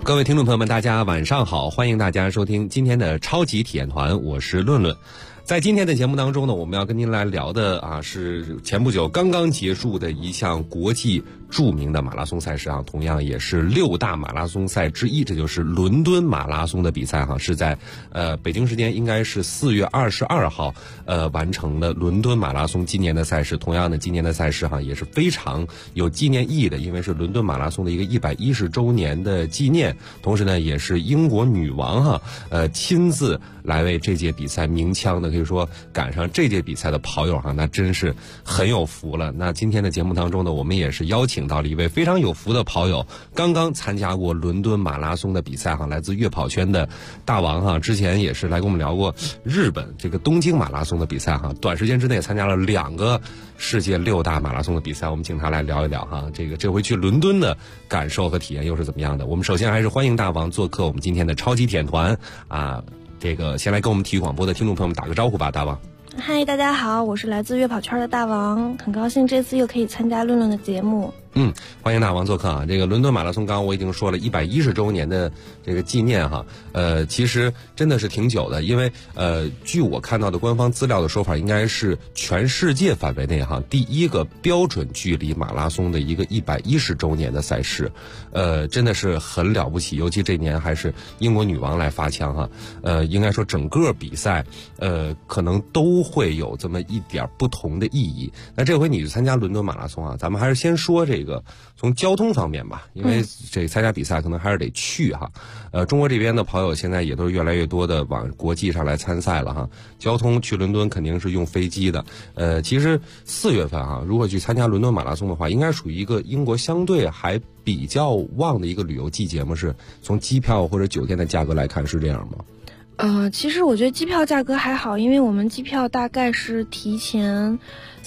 各位听众朋友们，大家晚上好，欢迎大家收听今天的超级体验团，我是论论。在今天的节目当中呢，我们要跟您来聊的是前不久刚刚结束的一项国际著名的马拉松赛事同样也是6大马拉松赛之一，这就是伦敦马拉松的比赛是在北京时间应该是4月22号完成的伦敦马拉松今年的赛事。同样的，今年的赛事也是非常有纪念意义的，因为是伦敦马拉松的一个110周年的纪念，同时呢也是英国女王亲自来为这届比赛鸣枪的，可以说赶上这届比赛的跑友那真是很有福了。那今天的节目当中呢，我们也是邀请到了一位非常有福的跑友，刚刚参加过伦敦马拉松的比赛来自悦跑圈的大王之前也是来跟我们聊过日本这个东京马拉松的比赛短时间之内参加了2个世界6大马拉松的比赛，我们请他来聊一聊这回去伦敦的感受和体验又是怎么样的。我们首先还是欢迎大王做客我们今天的超级体验团这个先来跟我们体育广播的听众朋友们打个招呼吧，大王。 嗨，大家好，我是来自悦跑圈的大王，很高兴这次又可以参加论论的节目。 欢迎大王做客这个伦敦马拉松刚刚我已经说了110周年的这个纪念其实真的是挺久的，因为据我看到的官方资料的说法，应该是全世界范围内第一个标准距离马拉松的一个110周年的赛事，真的是很了不起。尤其这年还是英国女王来发枪应该说整个比赛可能都会有这么一点不同的意义。那这回你去参加伦敦马拉松咱们还是先说这个从交通方面吧，因为这参加比赛可能还是得去中国这边的跑友现在也都是越来越多的往国际上来参赛了交通去伦敦肯定是用飞机的。其实4月份如果去参加伦敦马拉松的话，应该属于一个英国相对还比较旺的一个旅游季节吗？是从机票或者酒店的价格来看是这样吗？ 其实我觉得机票价格还好，因为我们机票大概是提前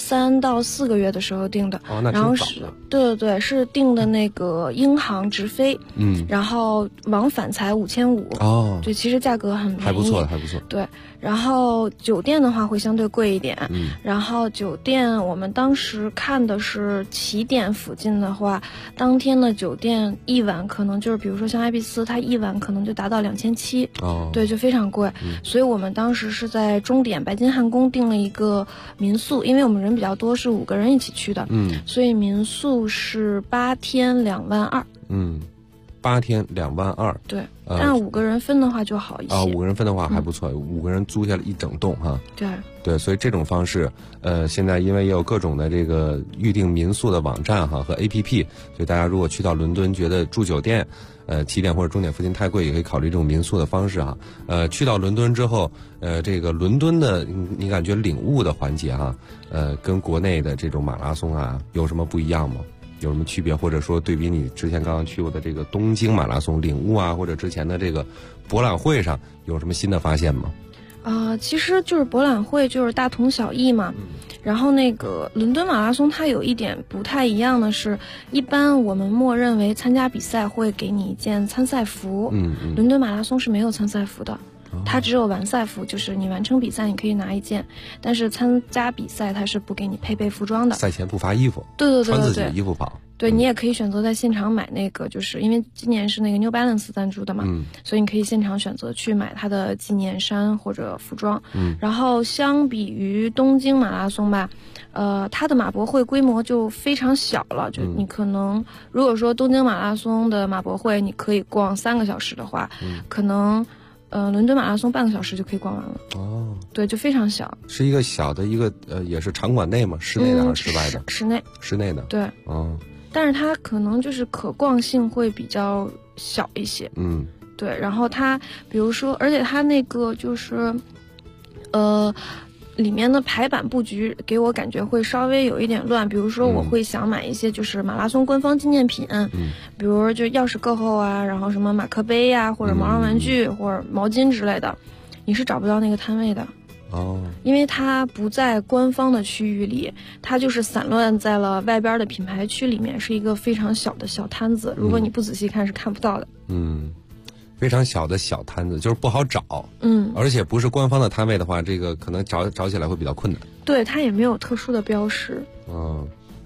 3到4个月的时候订的， 那然后是对，是订的那个英航直飞，然后往返才5500，对，其实价格很便宜， 还不错。 对，然后酒店的话会相对贵一点，然后酒店我们当时看的是起点附近的话，当天的酒店一晚可能就是比如说像爱丽丝，它一晚可能就达到2700，对，就非常贵，所以我们当时是在终点白金汉宫订了一个民宿，因为我们人比较多，是5个人一起去的，所以民宿是8天22000。 8天22000， 对，但5个人分的话就好一些。 5个人分的话还不错，5个人租下了一整栋对，所以这种方式，现在因为也有各种的这个预订民宿的网站和 APP， 所以大家如果去到伦敦觉得住酒店，起点或者终点附近太贵，也可以考虑这种民宿的方式去到伦敦之后，这个伦敦的你感觉领悟的环节跟国内的这种马拉松有什么不一样吗？有什么区别，或者说对比你之前刚刚去过的这个东京马拉松领悟或者之前的这个博览会上有什么新的发现吗？ 其实就是博览会就是大同小异嘛，然后那个伦敦马拉松它有一点不太一样的是，一般我们默认为参加比赛会给你一件参赛服，伦敦马拉松是没有参赛服的，它只有完赛服，就是你完成比赛你可以拿一件，但是参加比赛它是不给你配备服装的， 赛前不发衣服， 对， 穿自己的衣服跑。 对，你也可以选择在现场买那个，就是因为今年是那个 New Balance 赞助的嘛，所以你可以现场选择去买它的纪念衫或者服装。然后相比于东京马拉松吧，它的马博会规模就非常小了，就你可能如果说东京马拉松的马博会你可以逛3个小时的话，可能伦敦马拉松半个小时就可以逛完了。对，就非常小， 是一个小的一个也是场馆内吗？室内的还是室外的？ 室内的。对，但是它可能就是可逛性会比较小一些。对，然后它比如说，而且它那个就是里面的排版布局给我感觉会稍微有一点乱，比如说我会想买一些就是马拉松官方纪念品，比如就钥匙扣后然后什么马克杯或者毛绒玩具或者毛巾之类的，你是找不到那个摊位的。因为它不在官方的区域里，它就是散乱在了外边的品牌区里面，是一个非常小的小摊子，如果你不仔细看是看不到的。 非常小的小摊子，就是不好找。而且不是官方的摊位的话，这个可能找起来会比较困难。 对，它也没有特殊的标识。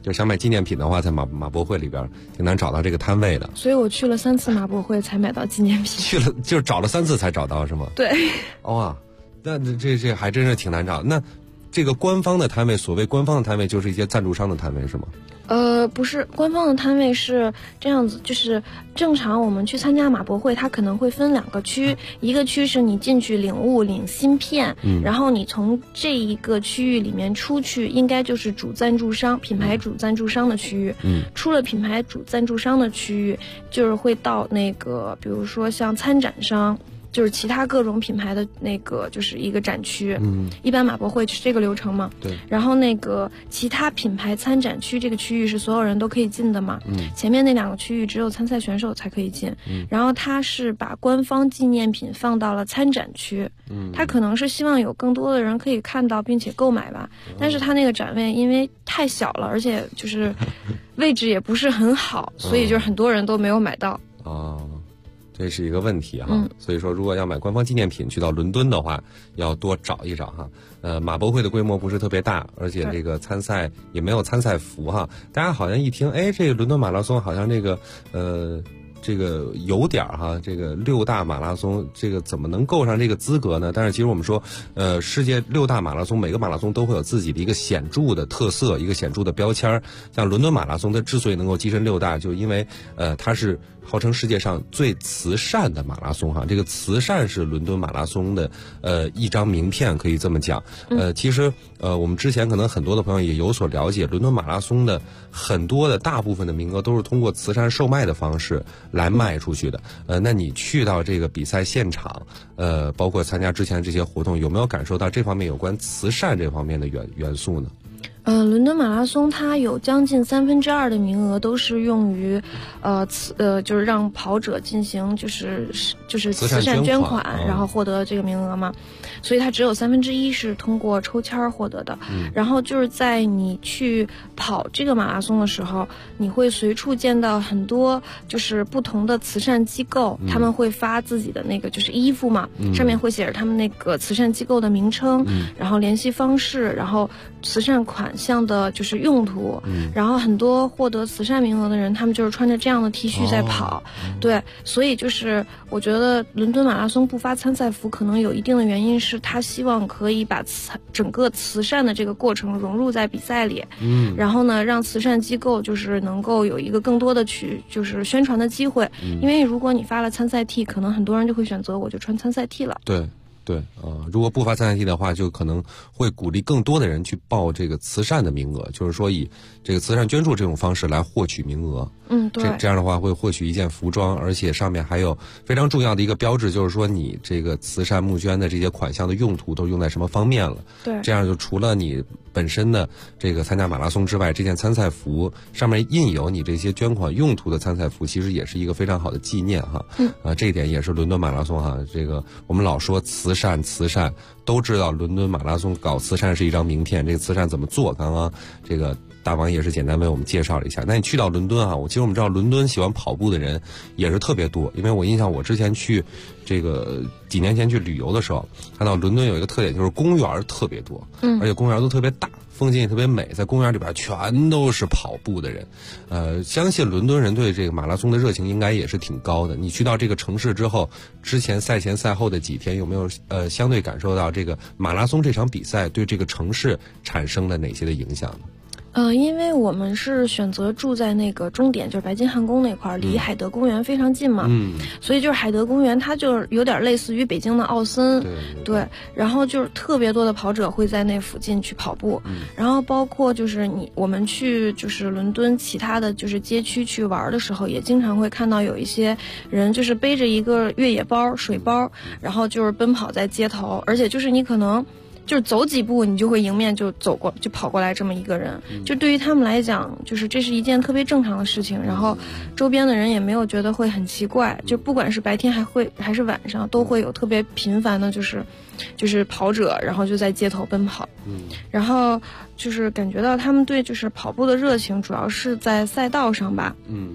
就想买纪念品的话，在马博会里边挺难找到这个摊位的。 所以我去了3次马博会才买到纪念品。 去了就是找了3次才找到是吗？ 对。 哇，那这还真是挺难找。那这个官方的摊位，所谓官方的摊位，就是一些赞助商的摊位是吗？ 不是，官方的摊位是这样子，就是正常我们去参加马博会，它可能会分2个区，一个区是你进去领芯片，然后你从这一个区域里面出去，应该就是主赞助商、品牌主赞助商的区域。出了品牌主赞助商的区域，就是会到那个，比如说像参展商。就是其他各种品牌的那个就是一个展区，一般马博会是这个流程嘛， 对。 然后那个其他品牌参展区这个区域是所有人都可以进的嘛，前面那2个区域只有参赛选手才可以进，然后他是把官方纪念品放到了参展区，他可能是希望有更多的人可以看到并且购买吧，但是他那个展位因为太小了，而且就是位置也不是很好，所以就是很多人都没有买到。 这是一个问题哈，所以说如果要买官方纪念品，去到伦敦的话，要多找一找哈。马博会的规模不是特别大，而且这个参赛也没有参赛服哈。大家好像一听，哎，这个伦敦马拉松好像这个有点哈，这个6大马拉松，这个怎么能够上这个资格呢？但是其实我们说，世界6大马拉松，每个马拉松都会有自己的一个显著的特色，一个显著的标签。像伦敦马拉松，它之所以能够跻身6大，就因为它是号称世界上最慈善的马拉松哈。这个慈善是伦敦马拉松的一张名片，可以这么讲。其实我们之前可能很多的朋友也有所了解，伦敦马拉松的很多的大部分的名额都是通过慈善售卖的方式来卖出去的。那你去到这个比赛现场，包括参加之前的这些活动，有没有感受到这方面有关慈善这方面的元素呢？ 伦敦马拉松它有将近2/3的名额都是用于，就是让跑者进行就是慈善捐款，然后获得这个名额嘛，所以它只有1/3是通过抽签获得的。然后就是在你去跑这个马拉松的时候，你会随处见到很多就是不同的慈善机构，他们会发自己的那个就是衣服嘛，上面会写着他们那个慈善机构的名称，然后联系方式，然后慈善款项的就是用途，然后很多获得慈善名额的人，他们就是穿着这样的 T 恤在跑，对，所以就是我觉得伦敦马拉松不发参赛服，可能有一定的原因是他希望可以把整个慈善的这个过程融入在比赛里，然后呢，让慈善机构就是能够有一个更多的就是宣传的机会，因为如果你发了参赛 T， 可能很多人就会选择我就穿参赛 T 了。 对，如果不发参赛 T 的话，就可能会鼓励更多的人去报这个慈善的名额，就是说以这个慈善捐助这种方式来获取名额。 对， 这样的话会获取一件服装，而且上面还有非常重要的一个标志，就是说你这个慈善募捐的这些款项的用途都用在什么方面了。 对， 这样就除了你本身的这个参加马拉松之外，这件参赛服上面印有你这些捐款用途的参赛服，其实也是一个非常好的纪念哈。这一点也是伦敦马拉松哈，这个我们老说慈善，都知道伦敦马拉松搞慈善是一张名片，这个慈善怎么做？刚刚这个大王也是简单为我们介绍了一下。那你去到伦敦啊，其实我们知道伦敦喜欢跑步的人也是特别多，因为我印象我之前去这个几年前去旅游的时候，看到伦敦有一个特点，就是公园特别多，而且公园都特别大，风景也特别美，在公园里边全都是跑步的人。相信伦敦人对这个马拉松的热情应该也是挺高的。你去到这个城市之后，之前赛前赛后的几天，有没有相对感受到这个马拉松这场比赛对这个城市产生了哪些的影响呢？ 因为我们是选择住在那个终点，就是白金汉宫那块儿，离海德公园非常近嘛，所以就是海德公园它就是有点类似于北京的奥森，对，然后就是特别多的跑者会在那附近去跑步，然后包括就是我们去就是伦敦其他的就是街区去玩的时候，也经常会看到有一些人就是背着一个越野包、水包，然后就是奔跑在街头，而且就是你可能就是走几步你就会迎面就跑过来这么一个人，就对于他们来讲，就是这是一件特别正常的事情，然后周边的人也没有觉得会很奇怪，就不管是白天还是晚上，都会有特别频繁的就是跑者，然后就在街头奔跑，然后就是感觉到他们对就是跑步的热情主要是在赛道上吧，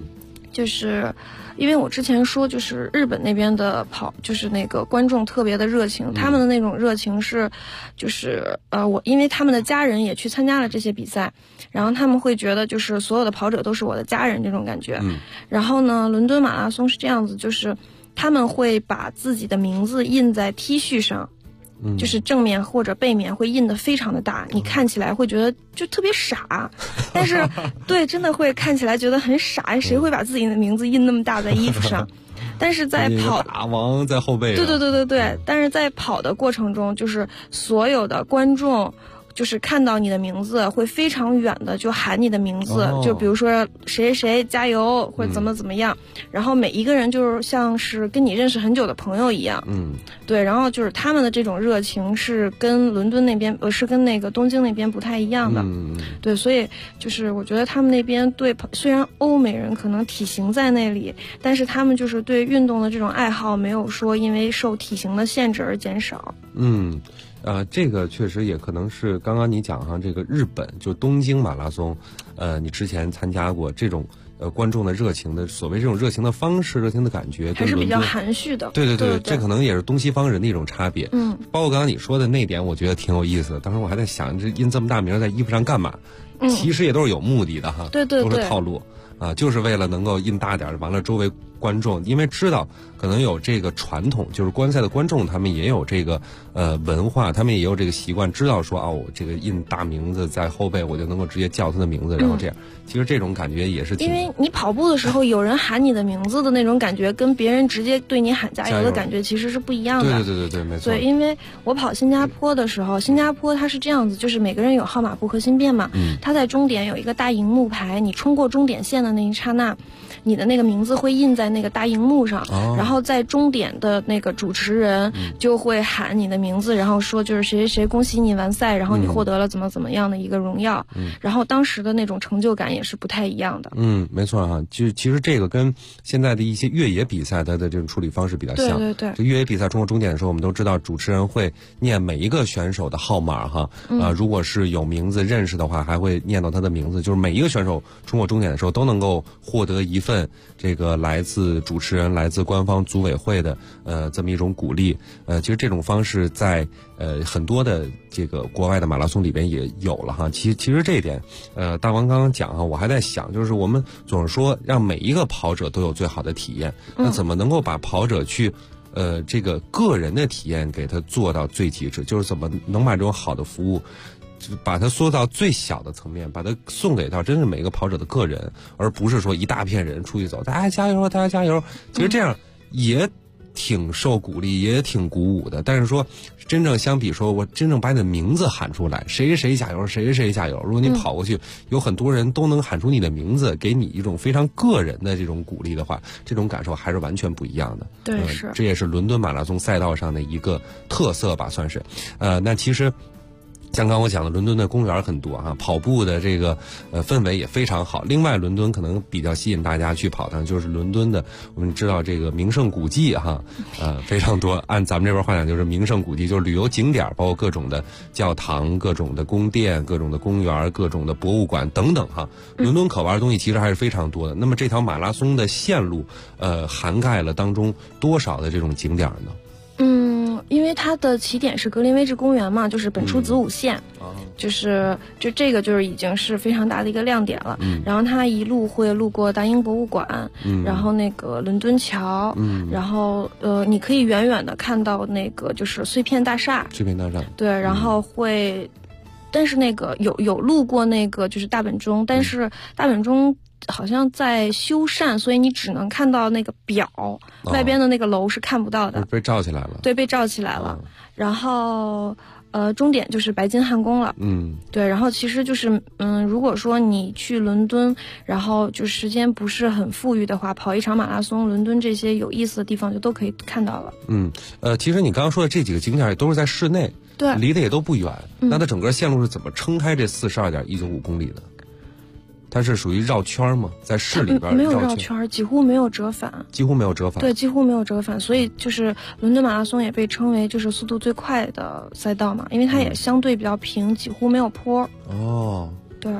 就是因为我之前说，就是日本那边的就是那个观众特别的热情，他们的那种热情是，就是因为他们的家人也去参加了这些比赛，然后他们会觉得就是所有的跑者都是我的家人这种感觉。然后呢，伦敦马拉松是这样子，就是他们会把自己的名字印在 T 恤上。就是正面或者背面会印得非常的大，你看起来会觉得就特别傻，但是对，真的会看起来觉得很傻，谁会把自己的名字印那么大在衣服上？但是在跑大王在后背上， 对，但是在跑的过程中，就是所有的观众就是看到你的名字会非常远的就喊你的名字，就比如说谁谁加油或者怎么样，然后每一个人就是像是跟你认识很久的朋友一样，对，然后就是他们的这种热情是跟伦敦那边是跟那个东京那边不太一样的，对，所以就是我觉得他们那边对，虽然欧美人可能体型在那里，但是他们就是对运动的这种爱好没有说因为受体型的限制而减少。 这个确实也可能是刚刚你讲哈，这个日本就东京马拉松，你之前参加过这种观众的热情的所谓这种热情的方式、热情的感觉， 还是比较含蓄的。 对，这可能也是东西方人的一种差别。包括刚刚你说的那点，我觉得挺有意思的。当时我还在想，这印这么大名在衣服上干嘛？其实也都是有目的的哈， 对， 都是套路啊，就是为了能够印大点，完了周围观众因为知道可能有这个传统，就是观赛的观众他们也有这个文化，他们也有这个习惯，知道说我这个印大名字在后背，我就能够直接叫他的名字，然后这样。其实这种感觉也是挺， 因为你跑步的时候有人喊你的名字的那种感觉，跟别人直接对你喊加油的感觉其实是不一样的。 对，没错。 对，因为我跑新加坡的时候，新加坡它是这样子，就是每个人有号码布和芯片嘛，它在终点有一个大荧幕牌，你冲过终点线的那一刹那，你的那个名字会印在那个大荧幕上，然后在终点的那个主持人就会喊你的名字，然后说就是谁谁谁恭喜你完赛，然后你获得了怎么样的一个荣耀，然后当时的那种成就感也是不太一样的。 没错哈，其实这个跟现在的一些越野比赛它的这种处理方式比较像。 对， 这越野比赛冲过终点的时候，我们都知道主持人会念每一个选手的号码哈，如果是有名字认识的话，还会念到他的名字，就是每一个选手冲过终点的时候都能够获得一份这个来自主持人、来自官方组委会的这么一种鼓励。其实这种方式在很多的这个国外的马拉松里边也有了哈。其实这一点，大王刚刚讲哈，我还在想，就是我们总是说让每一个跑者都有最好的体验，那怎么能够把跑者去这个个人的体验给他做到最极致？就是怎么能把这种好的服务把它缩到最小的层面，把它送给到真是每个跑者的个人，而不是说一大片人出去走，大家加油，大家加油。其实这样也挺受鼓励，也挺鼓舞的。但是说真正相比说，我真正把你的名字喊出来，谁谁加油，谁谁加油。如果你跑过去，有很多人都能喊出你的名字，给你一种非常个人的这种鼓励的话，这种感受还是完全不一样的。 对，是。 这也是伦敦马拉松赛道上的一个特色吧，算是。那其实像刚我讲的，伦敦的公园很多哈，跑步的这个氛围也非常好。另外，伦敦可能比较吸引大家去跑的，就是伦敦的，我们知道这个名胜古迹哈，非常多。按咱们这边话讲，就是名胜古迹，就是旅游景点，包括各种的教堂、各种的宫殿、各种的公园、各种的博物馆等等哈。伦敦可玩的东西其实还是非常多的。那么这条马拉松的线路，涵盖了当中多少的这种景点呢？ 因为它的起点是格林威治公园嘛，就是本初子午线，就这个就是已经是非常大的一个亮点了。然后它一路会路过大英博物馆，然后那个伦敦桥，然后你可以远远的看到那个就是碎片大厦。对，然后会，但是那个有路过那个就是大本钟，但是大本钟好像在修缮，所以你只能看到那个表，外边的那个楼是看不到的， 被罩起来了。 对，被罩起来了。然后终点就是白金汉宫了。对，然后其实就是如果说你去伦敦，然后就时间不是很富裕的话，跑一场马拉松，伦敦这些有意思的地方就都可以看到了。 其实你刚刚说的这几个景点也都是在室内， 对， 离得也都不远。那它整个线路是怎么撑开这42.195公里的？它是属于绕圈吗？在市里边没有绕圈，几乎没有折返。对，几乎没有折返，所以就是伦敦马拉松也被称为就是速度最快的赛道嘛，因为它也相对比较平，几乎没有坡。 哦， 对。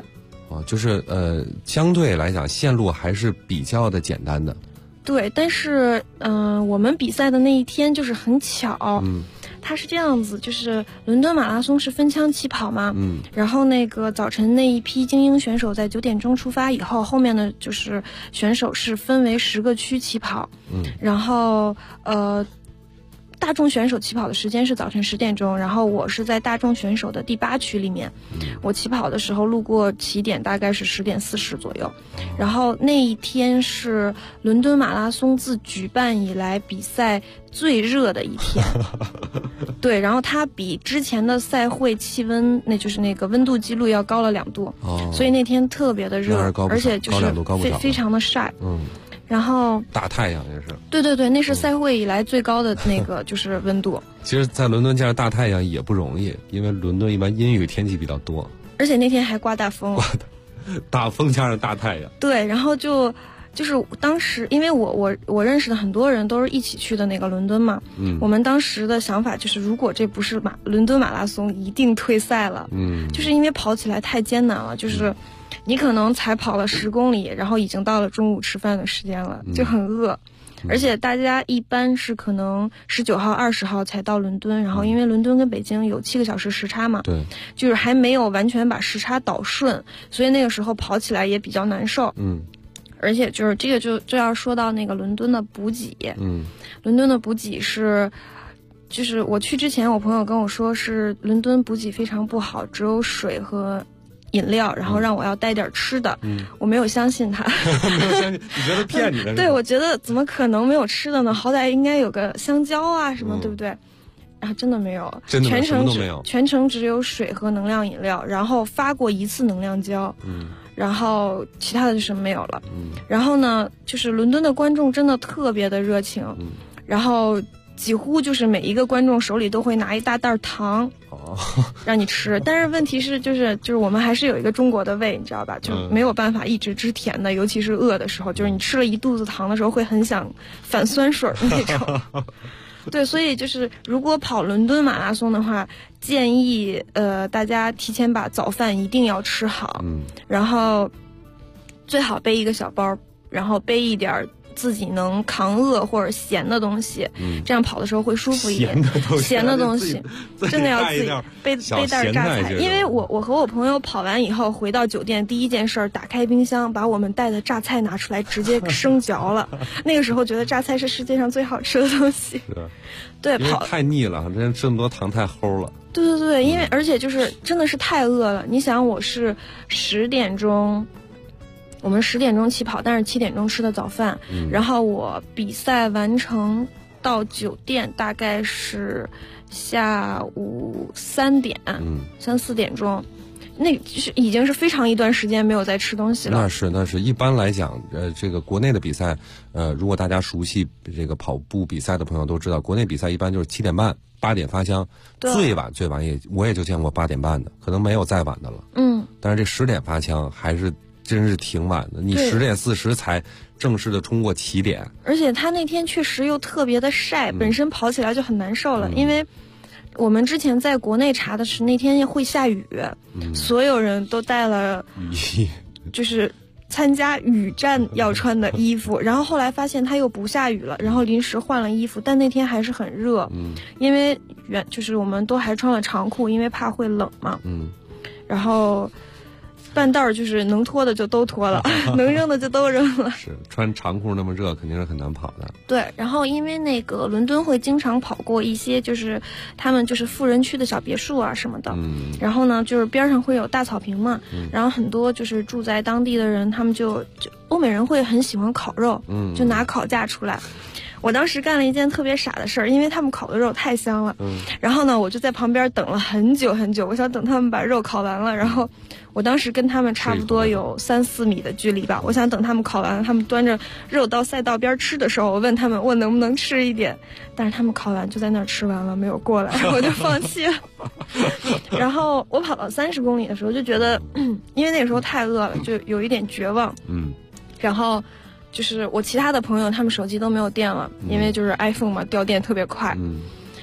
就是相对来讲线路还是比较的简单的。 对，但是我们比赛的那一天就是很巧，它是这样子，就是伦敦马拉松是分枪起跑嘛，然后那个早晨那一批精英选手在9点钟出发以后，后面的就是选手是分为10个区起跑，然后大众选手起跑的时间是早晨10点钟，然后我是在大众选手的第8区里面，我起跑的时候路过起点大概是10点40左右，然后那一天是伦敦马拉松自举办以来比赛最热的一天，对，然后它比之前的赛会气温，那就是那个温度记录要高了2度，所以那天特别的热，而且就是非常的晒，然后大太阳也是， 对对对，那是赛会以来最高的那个就是温度。 其实，在伦敦见着大太阳也不容易，因为伦敦一般阴雨天气比较多， 而且那天还刮大风， 大风加上大太阳。 对，然后就是当时，因为我认识的很多人都是一起去的那个伦敦嘛，我们当时的想法就是，如果这不是伦敦马拉松，一定退赛了，就是因为跑起来太艰难了，就是你可能才跑了10公里，然后已经到了中午吃饭的时间了，就很饿，而且大家一般是可能19号、20号才到伦敦，然后因为伦敦跟北京有7个小时时差嘛， 对， 就是还没有完全把时差倒顺，所以那个时候跑起来也比较难受，而且就是这个就要说到那个伦敦的补给，伦敦的补给是。就是我去之前，我朋友跟我说是伦敦补给非常不好，只有水和饮料，然后让我要带点吃的，我没有相信他。 没有相信，你觉得骗你的？ 对，我觉得怎么可能没有吃的呢？好歹应该有个香蕉啊什么，对不对？然后真的没有， 真的全程都没有， 全程只有水和能量饮料，然后发过1次能量胶，然后其他的就是没有了。然后呢，就是伦敦的观众真的特别的热情，然后几乎就是每一个观众手里都会拿一大袋糖，让你吃。但是问题是，就是我们还是有一个中国的胃，你知道吧？就没有办法一直吃甜的，尤其是饿的时候，就是你吃了一肚子糖的时候，会很想反酸水的那种。对，所以就是如果跑伦敦马拉松的话，建议大家提前把早饭一定要吃好，然后最好背一个小包，然后背一点自己能扛饿或者咸的东西，这样跑的时候会舒服一点。咸的东西真的要自己背袋榨菜。因为我和我朋友跑完以后回到酒店，第一件事打开冰箱，把我们带的榨菜拿出来，直接生嚼了。那个时候觉得榨菜是世界上最好吃的东西。对，跑太腻了，之前吃那么多糖太齁了。 对对对，因为而且就是真的是太饿了。你想，我是10点钟。我们10点钟起跑，但是7点钟吃的早饭，然后我比赛完成到酒店大概是下午3点，3、4点钟，那就是已经是非常一段时间没有再吃东西了。 那是一般来讲，这个国内的比赛，如果大家熟悉这个跑步比赛的朋友都知道，国内比赛一般就是7点半、8点发枪，最晚我也就见过8点半的，可能没有再晚的了。但是这10点发枪还是。真是挺晚的，你10点40才正式的冲过起点， 而且他那天确实又特别的晒，本身跑起来就很难受了。因为我们之前在国内查的是那天会下雨，所有人都带了雨衣，就是参加雨战要穿的衣服。然后后来发现他又不下雨了，然后临时换了衣服，但那天还是很热，因为就是我们都还穿了长裤，因为怕会冷嘛。然后。半道就是能脱的就都脱了，能扔的就都扔了。 是穿长裤那么热，肯定是很难跑的。 对，然后因为那个伦敦会经常跑过一些，就是他们就是富人区的小别墅啊什么的。然后呢，就是边上会有大草坪嘛。然后很多就是住在当地的人，他们就欧美人会很喜欢烤肉，就拿烤架出来。我当时干了一件特别傻的事儿，因为他们烤的肉太香了。然后呢，我就在旁边等了很久很久，我想等他们把肉烤完了，然后我当时跟他们差不多有3、4米的距离吧，我想等他们烤完了，他们端着肉到赛道边吃的时候，我问他们我能不能吃一点，但是他们烤完就在那儿吃完了，没有过来，我就放弃了。然后我跑到30公里的时候就觉得，因为那个时候太饿了，就有一点绝望。然后就是我其他的朋友他们手机都没有电了，因为就是 iPhone 嘛，掉电特别快。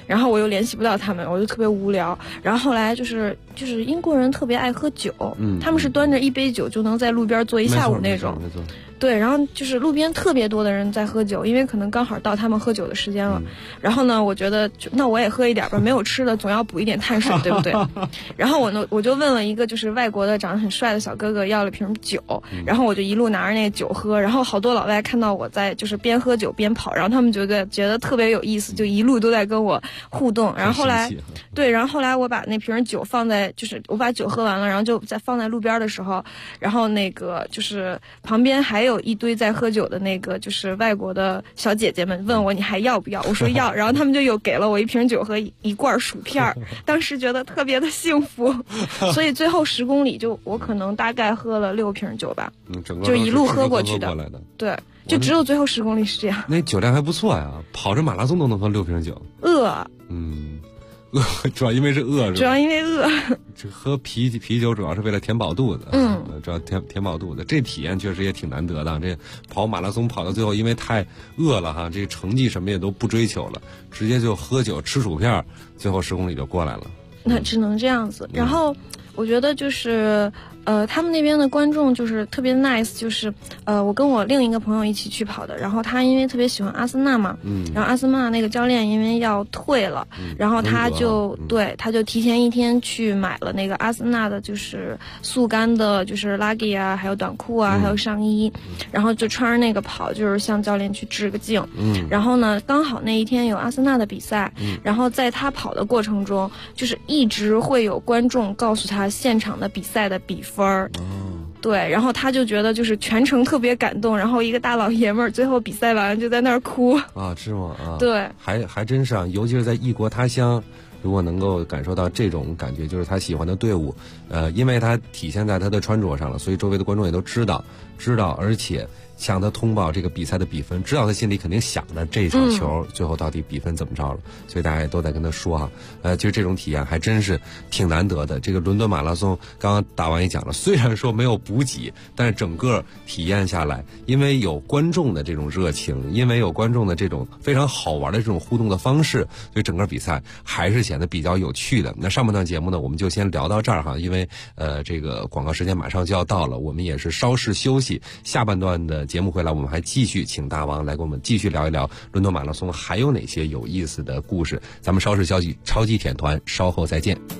然后我又联系不到他们，我就特别无聊。然后后来就是英国人特别爱喝酒，他们是端着一杯酒就能在路边坐一下午那种。 没错。 对，然后就是路边特别多的人在喝酒，因为可能刚好到他们喝酒的时间了。然后呢，我觉得那我也喝一点吧，没有吃的总要补一点碳水，对不对？然后我就问了一个就是外国的长得很帅的小哥哥要了瓶酒，然后我就一路拿着那个酒喝，然后好多老外看到我在就是边喝酒边跑，然后他们觉得特别有意思，就一路都在跟我互动。然后后来然后后来我把那瓶酒放在就是我把酒喝完了，然后就在放在路边的时候，然后那个就是旁边还有一堆在喝酒的那个就是外国的小姐姐们问我你还要不要，我说要，然后他们就又给了我一瓶酒和一罐薯片，当时觉得特别的幸福，所以最后10公里就我可能大概喝了6瓶酒吧，就一路喝过去的，对，就只有最后10公里是这样。 那酒量还不错呀，跑着马拉松都能喝6瓶酒。 饿， 主要因为是饿，是吧？ 主要因为饿。 这喝啤酒主要是为了填饱肚子，主要填饱肚子。这体验确实也挺难得的。这跑马拉松跑到最后，因为太饿了哈，这成绩什么也都不追求了，直接就喝酒吃薯片，最后10公里就过来了。 那只能这样子。然后我觉得就是他们那边的观众就是特别 nice， 就是我跟我另一个朋友一起去跑的，然后他因为特别喜欢阿森纳嘛，然后阿森纳那个教练因为要退了，然后他就提前1天去买了那个阿森纳的就是速干的就是拉给啊，还有短裤啊，还有上衣，然后就穿着那个跑，就是向教练去致个敬。然后呢刚好那一天有阿森纳的比赛，然后在他跑的过程中就是一直会有观众告诉他现场的比赛的比分。对，然后他就觉得就是全程特别感动，然后一个大老爷们儿最后比赛完就在那儿哭啊，是吗？ 对， 还真是啊，尤其是在异国他乡，如果能够感受到这种感觉，就是他喜欢的队伍，因为他体现在他的穿着上了，所以周围的观众也都知道，而且向他通报这个比赛的比分，知道他心里肯定想着这场球最后到底比分怎么着了，所以大家也都在跟他说哈，其实这种体验还真是挺难得的。这个伦敦马拉松刚刚打完也讲了，虽然说没有补给，但是整个体验下来，因为有观众的这种热情，因为有观众的这种非常好玩的这种互动的方式，所以整个比赛还是显得比较有趣的。那上半段节目呢，我们就先聊到这儿哈，因为这个广告时间马上就要到了，我们也是稍事休息，下半段的节目回来，我们还继续请大王来跟我们继续聊一聊伦敦马拉松还有哪些有意思的故事。咱们稍事消息，超级舔团稍后再见。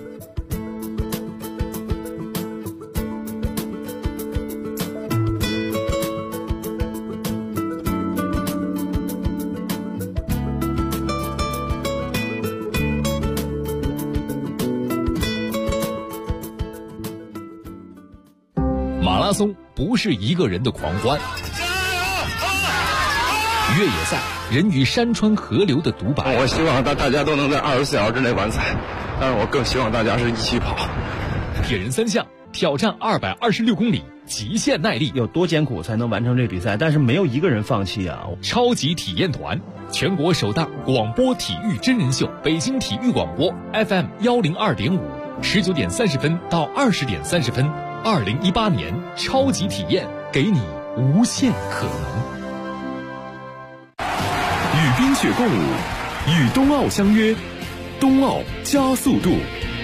马拉松不是一个人的狂欢，越野赛人与山川河流的独白。 我希望大家都能在24小时之内完赛，但是我更希望大家是一起跑。 铁人3项挑战226公里，极限耐力， 有多艰苦才能完成这比赛？但是没有一个人放弃啊！ 超级体验团，全国首档广播体育真人秀，北京体育广播 FM 102.5，19点30分到20点30分，2018年超级体验，给你无限可能。 与冰雪共舞，与冬奥相约，冬奥加速度。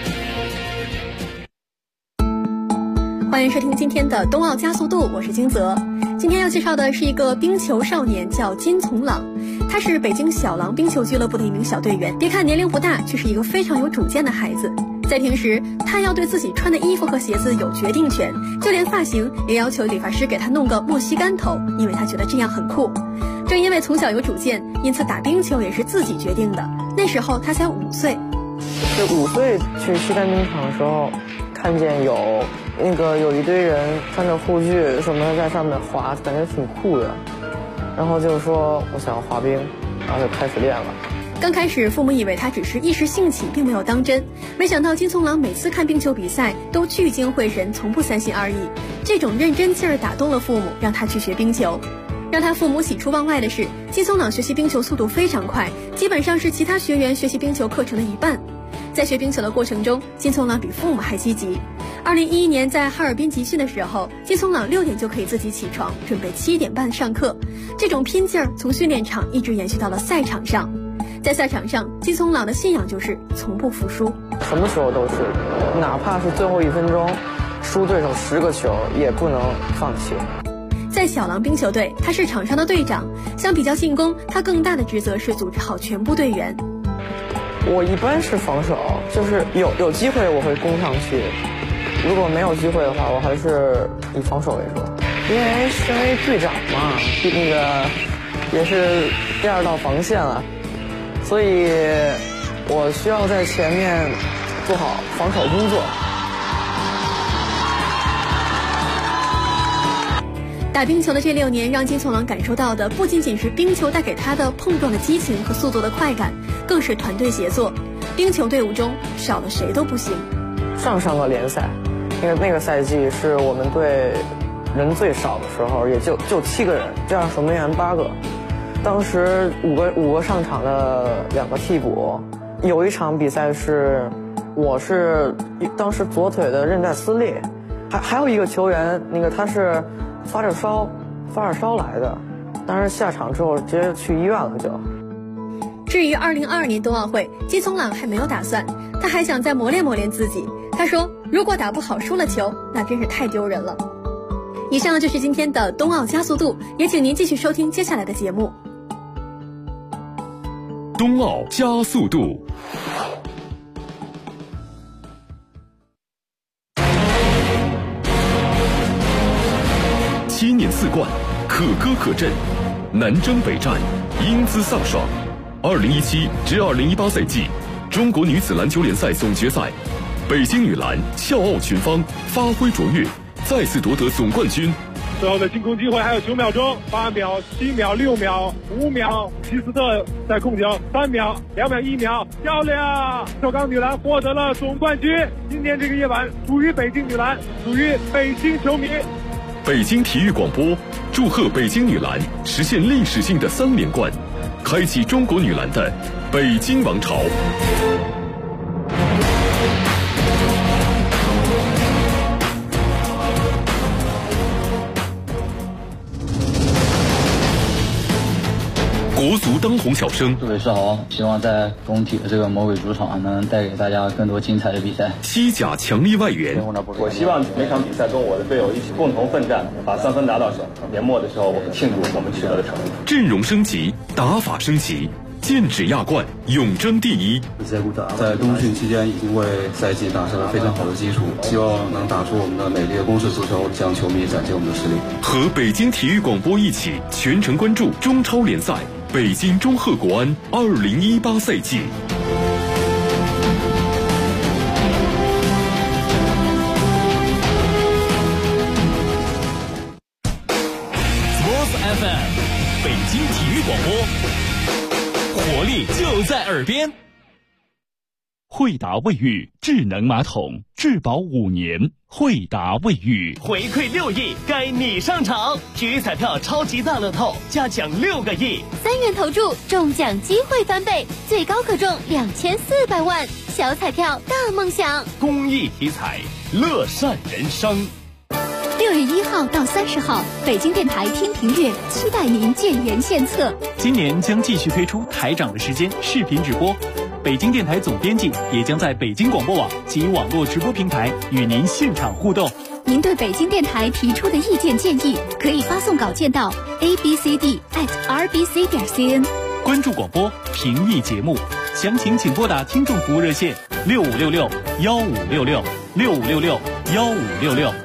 欢迎收听今天的冬奥加速度，我是金泽。今天要介绍的是一个冰球少年，叫金从朗。他是北京小狼冰球俱乐部的一名小队员。别看年龄不大，却是一个非常有主见的孩子。在平时，他要对自己穿的衣服和鞋子有决定权，就连发型也要求理发师给他弄个莫西干头，因为他觉得这样很酷。正因为从小有主见，因此打冰球也是自己决定的。那时候他才5岁。 就5岁去西单冰场的时候，看见有一堆人穿着护具什么的在上面滑，感觉挺酷的。然后就说我想要滑冰，然后就开始练了。 刚开始父母以为他只是一时兴起，并没有当真，没想到金从朗每次看冰球比赛都聚精会神，从不三心二意。这种认真劲儿打动了父母，让他去学冰球。让他父母喜出望外的是，金从朗学习冰球速度非常快，基本上是其他学员学习冰球课程的一半。在学冰球的过程中，金从朗比父母还积极。2011年在哈尔滨集训的时候，金从朗6点就可以自己起床，准备7点半上课。这种拼劲儿从训练场一直延续到了赛场上。 在赛场上，金聪朗的信仰就是从不服输， 什么时候都是，哪怕是最后1分钟输对手10个球也不能放弃。 在小狼冰球队，他是场上的队长，相比较进攻，他更大的职责是组织好全部队员。 我一般是防守，就是有机会我会攻上去，如果没有机会的话，我还是以防守为主。因为身为队长嘛，那个也是第2道防线了，所以我需要在前面做好防守工作。 打冰球的这6年，让金聪朗感受到的不仅仅是冰球带给他的碰撞的激情和速度的快感，更是团队协作。冰球队伍中少了谁都不行。 上个联赛，那个赛季是我们队人最少的时候，也就7个人，这样守门员8个。当时五个上场的2个替补，有一场比赛是我是当时左腿的韧带撕裂，还有一个球员，他是发着烧来的，但是下场之后直接去医院了就。 至于2022年冬奥会，金聪朗还没有打算，他还想再磨练自己。他说，如果打不好输了球，那真是太丢人了。以上就是今天的冬奥加速度，也请您继续收听接下来的节目。 冬奥加速度。7年4冠，可歌可阵，南征北战，英姿飒爽。2017至2018赛季中国女子篮球联赛总决赛，北京女篮笑傲群芳，发挥卓越，再次夺得总冠军。 最后的进攻机会还有9秒钟，8秒、7秒、6秒、5秒，齐斯特在控球，3秒、2秒、1秒，漂亮！首钢女篮获得了总冠军。今天这个夜晚属于北京女篮，属于北京球迷。 北京体育广播祝贺北京女篮实现历史性的3连冠，开启中国女篮的北京王朝。国足当红小生， 各位是好，希望在工体的这个魔鬼主场能带给大家更多精彩的比赛。 西甲强力外援， 我希望每场比赛跟我的队友一起共同奋战，把3分拿到手。年末的时候，我们庆祝我们取得的成绩。 阵容升级，打法升级，剑指亚冠，永争第一。 在冬训期间已经为赛季打下了非常好的基础，希望能打出我们的美丽的攻势足球，向球迷展现我们的实力。 和北京体育广播一起全程关注中超联赛。北京中赫国安2018赛季。 Sports FM， 北京体育广播，活力就在耳边。惠达卫浴智能马桶，质保5年。惠达卫浴回馈6亿，该你上场！体育彩票超级大乐透，加奖6个亿 ，3元投注，中奖机会翻倍，最高可中2400万。小彩票大梦想， 公益体彩，乐善人生。 6月1号到30号，北京电台听评乐，期待您建言献策。 今年将继续推出台长的时间视频直播。北京电台总编辑也将在北京广播网及网络直播平台与您现场互动。 您对北京电台提出的意见建议，可以发送稿件到 abcd@rbc.cn。 关注广播，评议节目，详情请拨打听众服务热线6566-1566，6566-1566。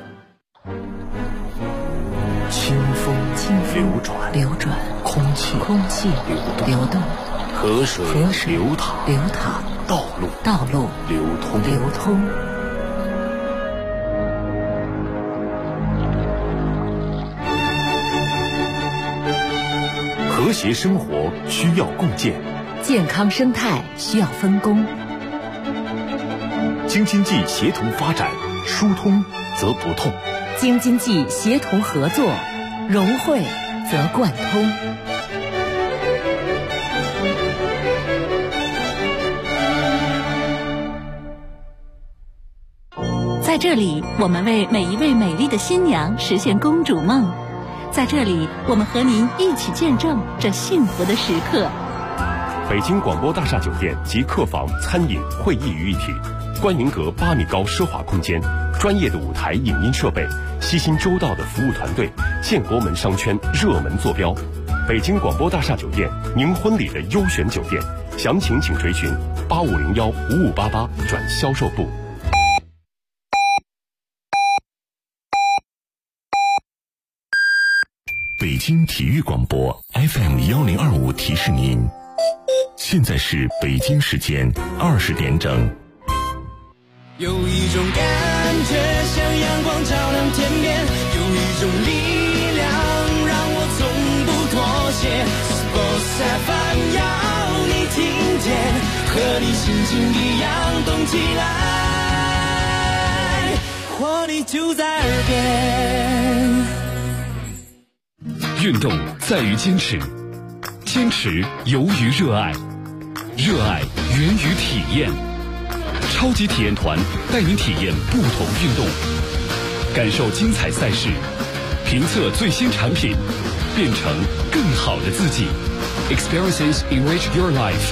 清风流转，空气流动，河水流淌，道路流通。 和谐生活需要共建， 健康生态需要分工。 京津冀协同发展，疏通则不痛； 京津冀协同合作，融汇则贯通。在这里，我们为每一位美丽的新娘实现公主梦。在这里，我们和您一起见证这幸福的时刻。 北京广播大厦酒店集客房、餐饮、会议于一体，观云阁8米高奢华空间，专业的舞台影音设备，悉心周到的服务团队，现国门商圈热门坐标。北京广播大厦酒店，您婚礼的优选酒店，详情请垂询8501-5588转销售部。 北京体育广播 FM1025提示您，现在是北京时间20点整。 有一种感觉像阳光照亮天边，有一种力量让我从不妥协。Sports FM 要你听见，和你心情一样动起来，活力就在耳边。 运动在于坚持，坚持由于热爱，热爱源于体验。超级体验团带您体验不同运动，感受精彩赛事，评测最新产品，变成更好的自己。Experiences enrich your life。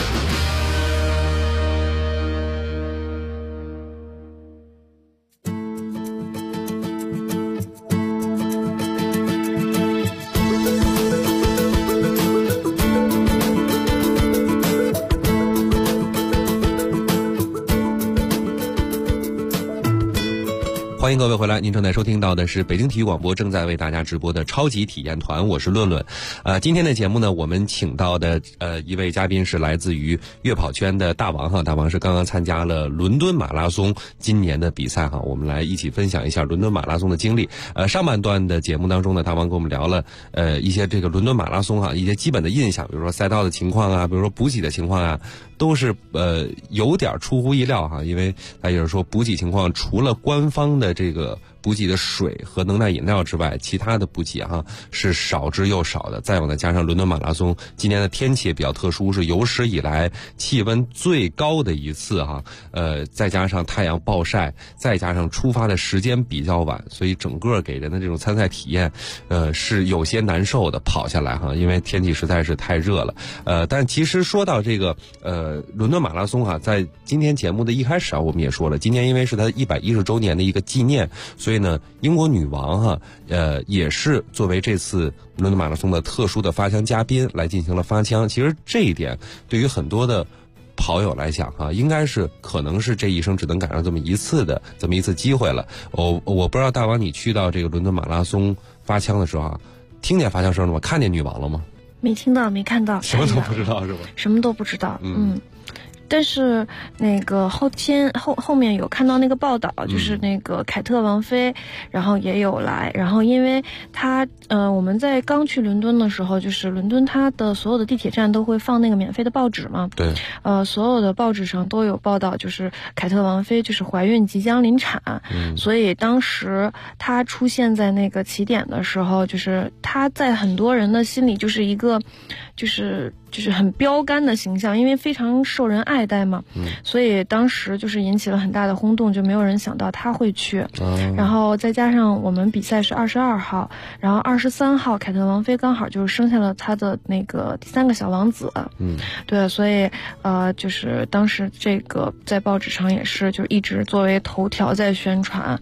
欢迎各位回来，您正在收听到的是北京体育广播正在为大家直播的超级体验团，我是论论。今天的节目呢，我们请到的一位嘉宾是来自于越跑圈的大王哈，大王是刚刚参加了伦敦马拉松今年的比赛哈，我们来一起分享一下伦敦马拉松的经历。上半段的节目当中呢，大王跟我们聊了一些这个伦敦马拉松哈一些基本的印象，比如说赛道的情况啊，比如说补给的情况啊，都是有点出乎意料哈，因为他也是说补给情况除了官方的这个补给的水和能量饮料之外，其他的补给哈是少之又少的。再有呢，加上伦敦马拉松今年的天气也比较特殊，是有史以来气温最高的一次哈。再加上太阳暴晒，再加上出发的时间比较晚，所以整个给人的这种参赛体验，是有些难受的跑下来哈，因为天气实在是太热了。但其实说到这个伦敦马拉松哈，在今天节目的一开始啊，我们也说了，今年因为是它110周年的一个纪念，所以呢，英国女王哈，也是作为这次伦敦马拉松的特殊的发枪嘉宾来进行了发枪。其实这一点对于很多的跑友来讲哈，应该是可能是这一生只能赶上这么一次机会了。我不知道大王你去到这个伦敦马拉松发枪的时候啊，听见发枪声了吗？看见女王了吗？ 没听到，没看到， 什么都不知道是吧？ 什么都不知道，但是那个后面有看到那个报道，就是那个凯特王妃，然后也有来，然后因为他我们在刚去伦敦的时候，就是伦敦它的所有的地铁站都会放那个免费的报纸嘛， 对， 所有的报纸上都有报道，就是凯特王妃就是怀孕即将临产，所以当时她出现在那个起点的时候，就是她在很多人的心里就是一个就是很标杆的形象，因为非常受人爱戴嘛，所以当时就是引起了很大的轰动，就没有人想到他会去，然后再加上我们比赛是22号，然后23号凯特王妃刚好就是生下了她的那个第3个小王子，对，所以就是当时这个在报纸上也是就一直作为头条在宣传，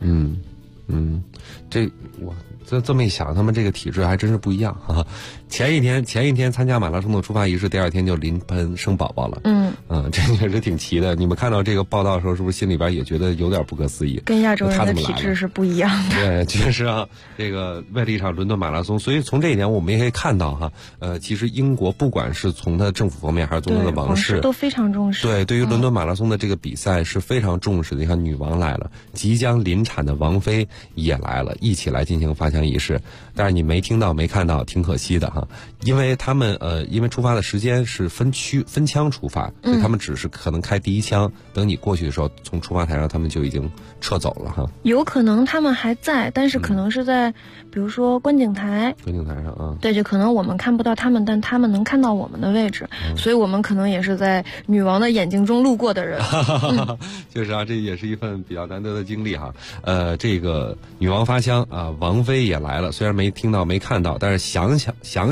这么一想，他们这个体制还真是不一样哈。前一天参加马拉松的出发仪式，第2天就临盆生宝宝了。这确实挺奇的。你们看到这个报道的时候，是不是心里边也觉得有点不可思议？ 跟亚洲人的体质是不一样的。 对，确实啊，这个为了一场伦敦马拉松，所以从这一点我们也可以看到哈，其实英国不管是从它政府方面还是从它的王室都非常重视。 对，对于伦敦马拉松的这个比赛是非常重视的。你看，女王来了，即将临产的王妃也来了，一起来进行发枪仪式。但是你没听到没看到，挺可惜的哈，因为他们因为出发的时间是分枪出发，所以他们只是可能开第1枪，等你过去的时候，从出发台上他们就已经撤走了哈。 有可能他们还在，但是可能是在比如说观景台上啊， 对，就可能我们看不到他们，但他们能看到我们的位置，所以我们可能也是在女王的眼睛中路过的人。 确实啊，这也是一份比较难得的经历哈。这个女王发枪啊，王妃也来了，虽然没听到没看到，但是想想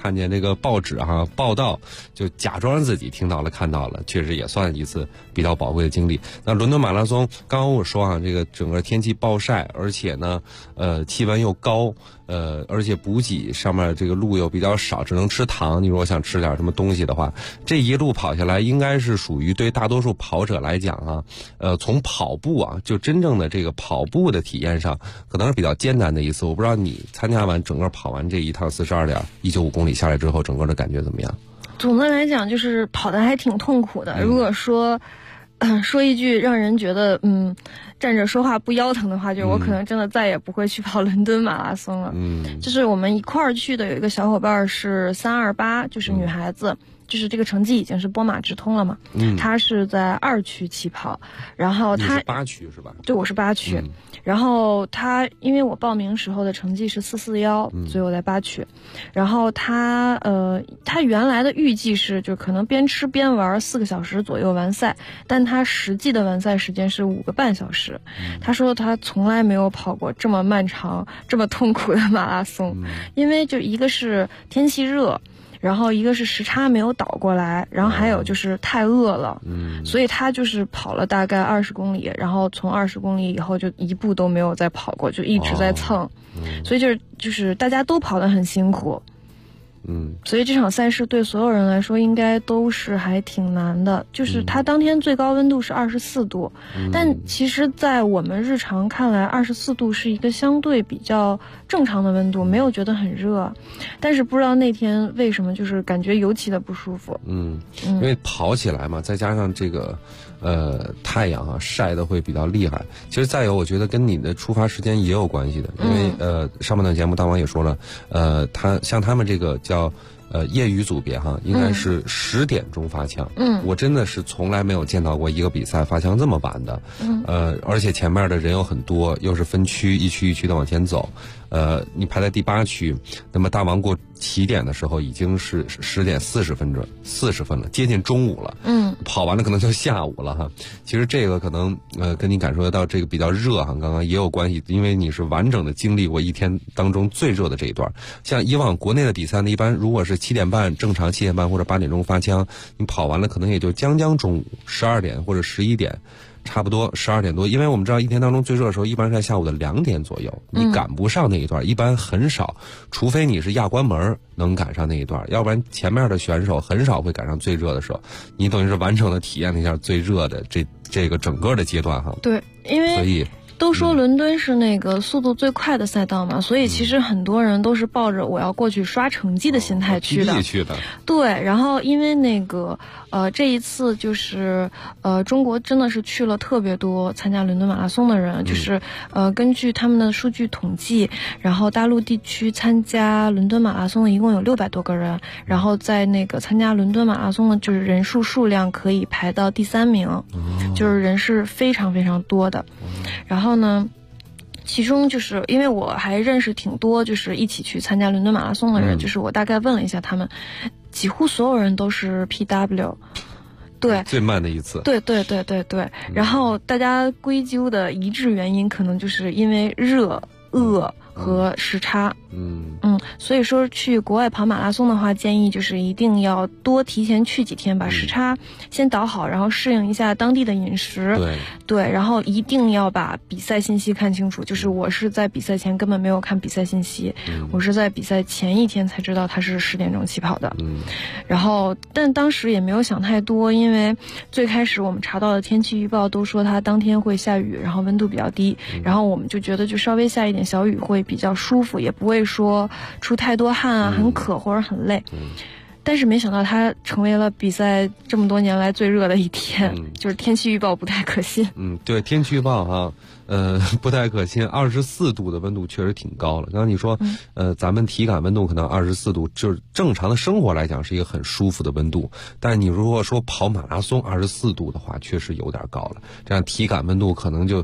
看见这个报纸报道，就假装自己听到了看到了，确实也算一次比较宝贵的经历。那伦敦马拉松，刚刚我说这个整个天气暴晒，而且呢气温又高，而且补给上面这个路又比较少，只能吃糖。你如果想吃点什么东西的话，这一路跑下来，应该是属于对大多数跑者来讲从跑步就真正的这个跑步的体验上，可能是比较艰难的一次。我不知道你参加完整个跑完这一趟42.195公里下来之后，整个的感觉怎么样？ 总的来讲，就是跑得还挺痛苦的。如果说说一句让人觉得站着说话不腰疼的话，就是我可能真的再也不会去跑伦敦马拉松了。就是我们一块儿去的有一个小伙伴是328，就是女孩子。就是这个成绩已经是波马直通了嘛，他是在2区起跑，然后他 8区是吧？ 对，我是8区，然后他因为我报名时候的成绩是441，所以我在8区，然后他原来的预计是就可能边吃边玩4个小时左右完赛，但他实际的完赛时间是5个半小时。他说他从来没有跑过这么漫长、这么痛苦的马拉松，因为就一个是天气热。然后一个是时差没有倒过来，然后还有就是太饿了，所以他就是跑了大概20公里，然后从20公里以后就一步都没有再跑过，就一直在蹭，所以就是大家都跑得很辛苦。所以这场赛事对所有人来说应该都是还挺难的，就是它当天最高温度是24度，但其实在我们日常看来24度是一个相对比较正常的温度，没有觉得很热，但是不知道那天为什么就是感觉尤其的不舒服。 因为跑起来嘛，再加上这个太阳晒得会比较厉害。其实再有我觉得跟你的出发时间也有关系的，因为上半段节目大王也说了，他们这个叫业余组别应该是10点钟发枪。我真的是从来没有见到过一个比赛发枪这么晚的。而且前面的人有很多，又是分区，一区一区的往前走。你排在第8区，那么大王过起点的时候已经是10点40分了，接近中午了。跑完了可能就下午了其实这个可能跟你感受得到这个比较热刚刚也有关系，因为你是完整的经历过一天当中最热的这一段。像以往国内的比赛呢，一般如果是7点半正常7点半或者8点钟发枪，你跑完了可能也就将中午12点或者11点。差不多12点多，因为我们知道一天当中最热的时候一般是在下午的2点左右，你赶不上那一段，一般很少，除非你是亚关门能赶上那一段，要不然前面的选手很少会赶上最热的时候。你等于是完整的体验了一下最热的这个整个的阶段对，因为所以都说伦敦是那个速度最快的赛道嘛，所以其实很多人都是抱着我要过去刷成绩的心态去的。对，然后因为那个这一次就是中国真的是去了特别多参加伦敦马拉松的人，就是根据他们的数据统计，然后大陆地区参加伦敦马拉松的一共有600多个人，然后在那个参加伦敦马拉松的就是人数量可以排到第3名，就是人是非常非常多的。然后呢，其中就是因为我还认识挺多就是一起去参加伦敦马拉松的人，就是我大概问了一下他们，几乎所有人都是 PW， 对， 最慢的一次， 对，然后大家归咎的一致原因可能就是因为热、饿和时差。所以说去国外跑马拉松的话，建议就是一定要多提前去几天，把时差先倒好，然后适应一下当地的饮食。对，然后一定要把比赛信息看清楚。就是我是在比赛前根本没有看比赛信息，我是在比赛前一天才知道他是10点钟起跑的。然后但当时也没有想太多，因为最开始我们查到的天气预报都说它当天会下雨，然后温度比较低，然后我们就觉得就稍微下一点小雨会比较舒服，也不会说出太多汗很渴或者很累。但是没想到它成为了比赛这么多年来最热的一天，就是天气预报不太可信。 对，天气预报不太可信。24度的温度确实挺高了。刚刚你说咱们体感温度可能24度，就是正常的生活来讲是一个很舒服的温度，但你如果说跑马拉松24度的话，确实有点高了。这样体感温度可能就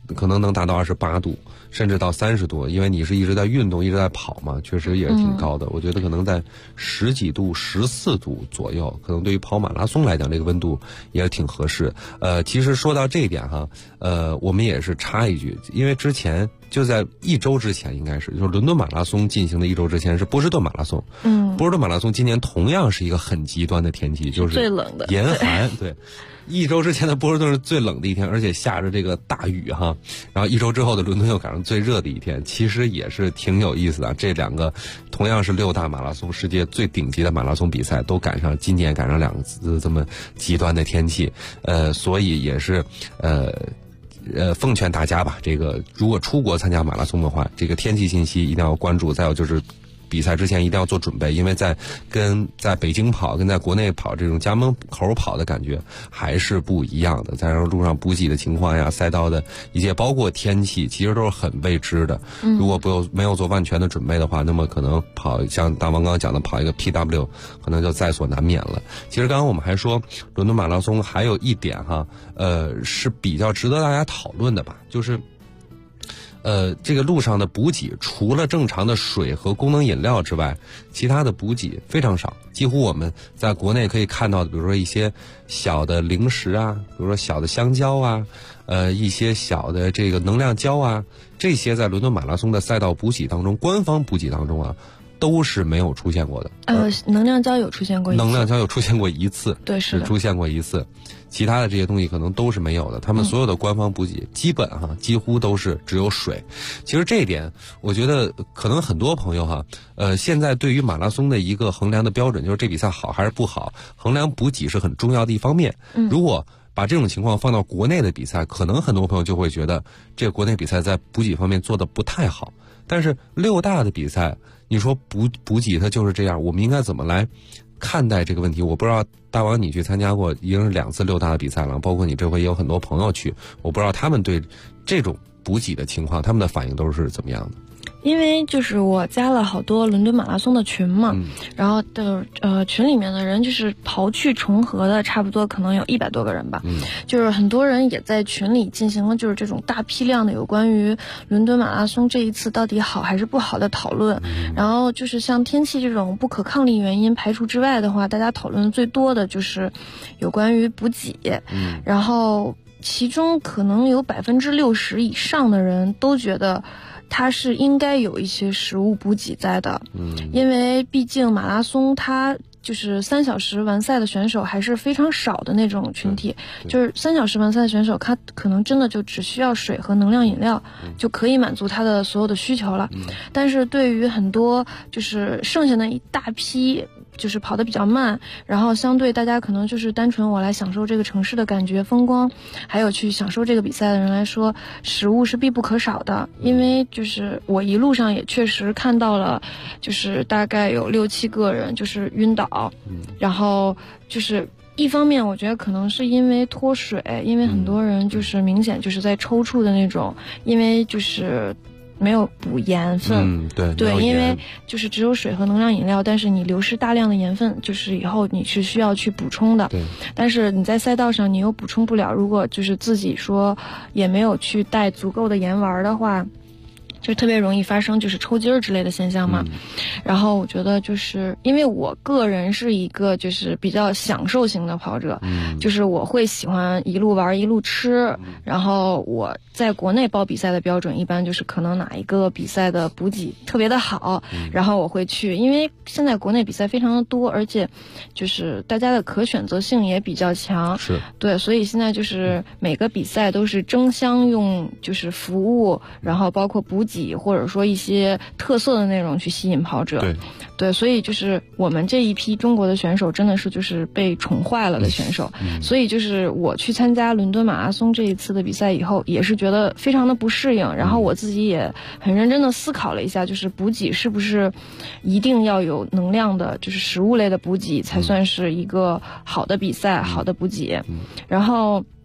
可能能达到28度，甚至到30度，因为你是一直在运动，一直在跑嘛，确实也是挺高的。我觉得可能在10几度、14度左右，可能对于跑马拉松来讲，这个温度也是挺合适。其实说到这一点哈，我们也是插一句，因为之前就在1周之前，应该是就是伦敦马拉松进行的1周之前是波士顿马拉松。波士顿马拉松今年同样是一个很极端的天气，就是最冷的严寒，对。1周之前的波士顿是最冷的一天，而且下着这个大雨哈。然后1周之后的伦敦又赶上最热的一天，其实也是挺有意思的。这两个同样是6大马拉松，世界最顶级的马拉松比赛，都今年赶上2次这么极端的天气，所以也是奉劝大家吧，这个如果出国参加马拉松的话，这个天气信息一定要关注。再有就是比赛之前一定要做准备，因为在北京跑跟在国内跑这种家门口跑的感觉还是不一样的。再让路上补给的情况呀，赛道的一些包括天气，其实都是很未知的。如果没有做万全的准备的话，那么可能像大王刚刚讲的跑一个 PW， 可能就在所难免了。其实刚刚我们还说伦敦马拉松还有一点哈，是比较值得大家讨论的吧，就是这个路上的补给，除了正常的水和功能饮料之外，其他的补给非常少。几乎我们在国内可以看到的，比如说一些小的零食啊，比如说小的香蕉啊，一些小的这个能量胶啊，这些在伦敦马拉松的赛道补给当中，官方补给当中啊，都是没有出现过的。 能量胶有出现过一次。能量胶有出现过一次。 对，是出现过一次。其他的这些东西可能都是没有的，他们所有的官方补给几乎都是只有水。其实这一点我觉得可能很多朋友现在对于马拉松的一个衡量的标准就是这比赛好还是不好，衡量补给是很重要的一方面。如果把这种情况放到国内的比赛，可能很多朋友就会觉得这个国内比赛在补给方面做的不太好。但是6大的比赛，你说补给它就是这样，我们应该怎么来看待这个问题？我不知道大王你去参加过已经是2次6大的比赛了，包括你这回也有很多朋友去，我不知道他们对这种补给的情况，他们的反应都是怎么样的？ 因为就是我加了好多伦敦马拉松的群嘛，然后群里面的人就是刨去重合的，差不多可能有100多个人吧。就是很多人也在群里进行了就是这种大批量的有关于伦敦马拉松这一次到底好还是不好的讨论。然后就是像天气这种不可抗力原因排除之外的话，大家讨论最多的就是有关于补给。然后其中可能有60%以上的人都觉得它是应该有一些食物补给在的。因为毕竟马拉松它就是3小时完赛的选手还是非常少的那种群体，就是3小时完赛的选手他可能真的就只需要水和能量饮料就可以满足他的所有的需求了。但是对于很多就是剩下的一大批就是跑得比较慢，然后相对大家可能就是单纯我来享受这个城市的感觉风光，还有去享受这个比赛的人来说，食物是必不可少的。因为就是我一路上也确实看到了，就是大概有6、7个人就是晕倒，然后就是一方面我觉得可能是因为脱水，因为很多人就是明显就是在抽搐的那种，因为就是没有补盐分。对，因为就是只有水和能量饮料，但是你流失大量的盐分，就是以后你是需要去补充的。但是你在赛道上你又补充不了，如果就是自己说也没有去带足够的盐丸的话，就特别容易发生就是抽筋儿之类的现象嘛。然后我觉得就是因为我个人是一个就是比较享受型的跑者，就是我会喜欢一路玩一路吃。然后我在国内报比赛的标准一般就是可能哪一个比赛的补给特别的好，然后我会去。因为现在国内比赛非常的多，而且就是大家的可选择性也比较强。对，所以现在就是每个比赛都是争相用就是服务，然后包括补给或者说一些特色的内容去吸引跑者。对，所以就是我们这一批中国的选手真的是就是被宠坏了的选手。所以就是我去参加伦敦马拉松这一次的比赛以后，也是觉得非常的不适应。然后我自己也很认真的思考了一下，就是补给是不是一定要有能量的就是食物类的补给才算是一个好的比赛，好的补给。然后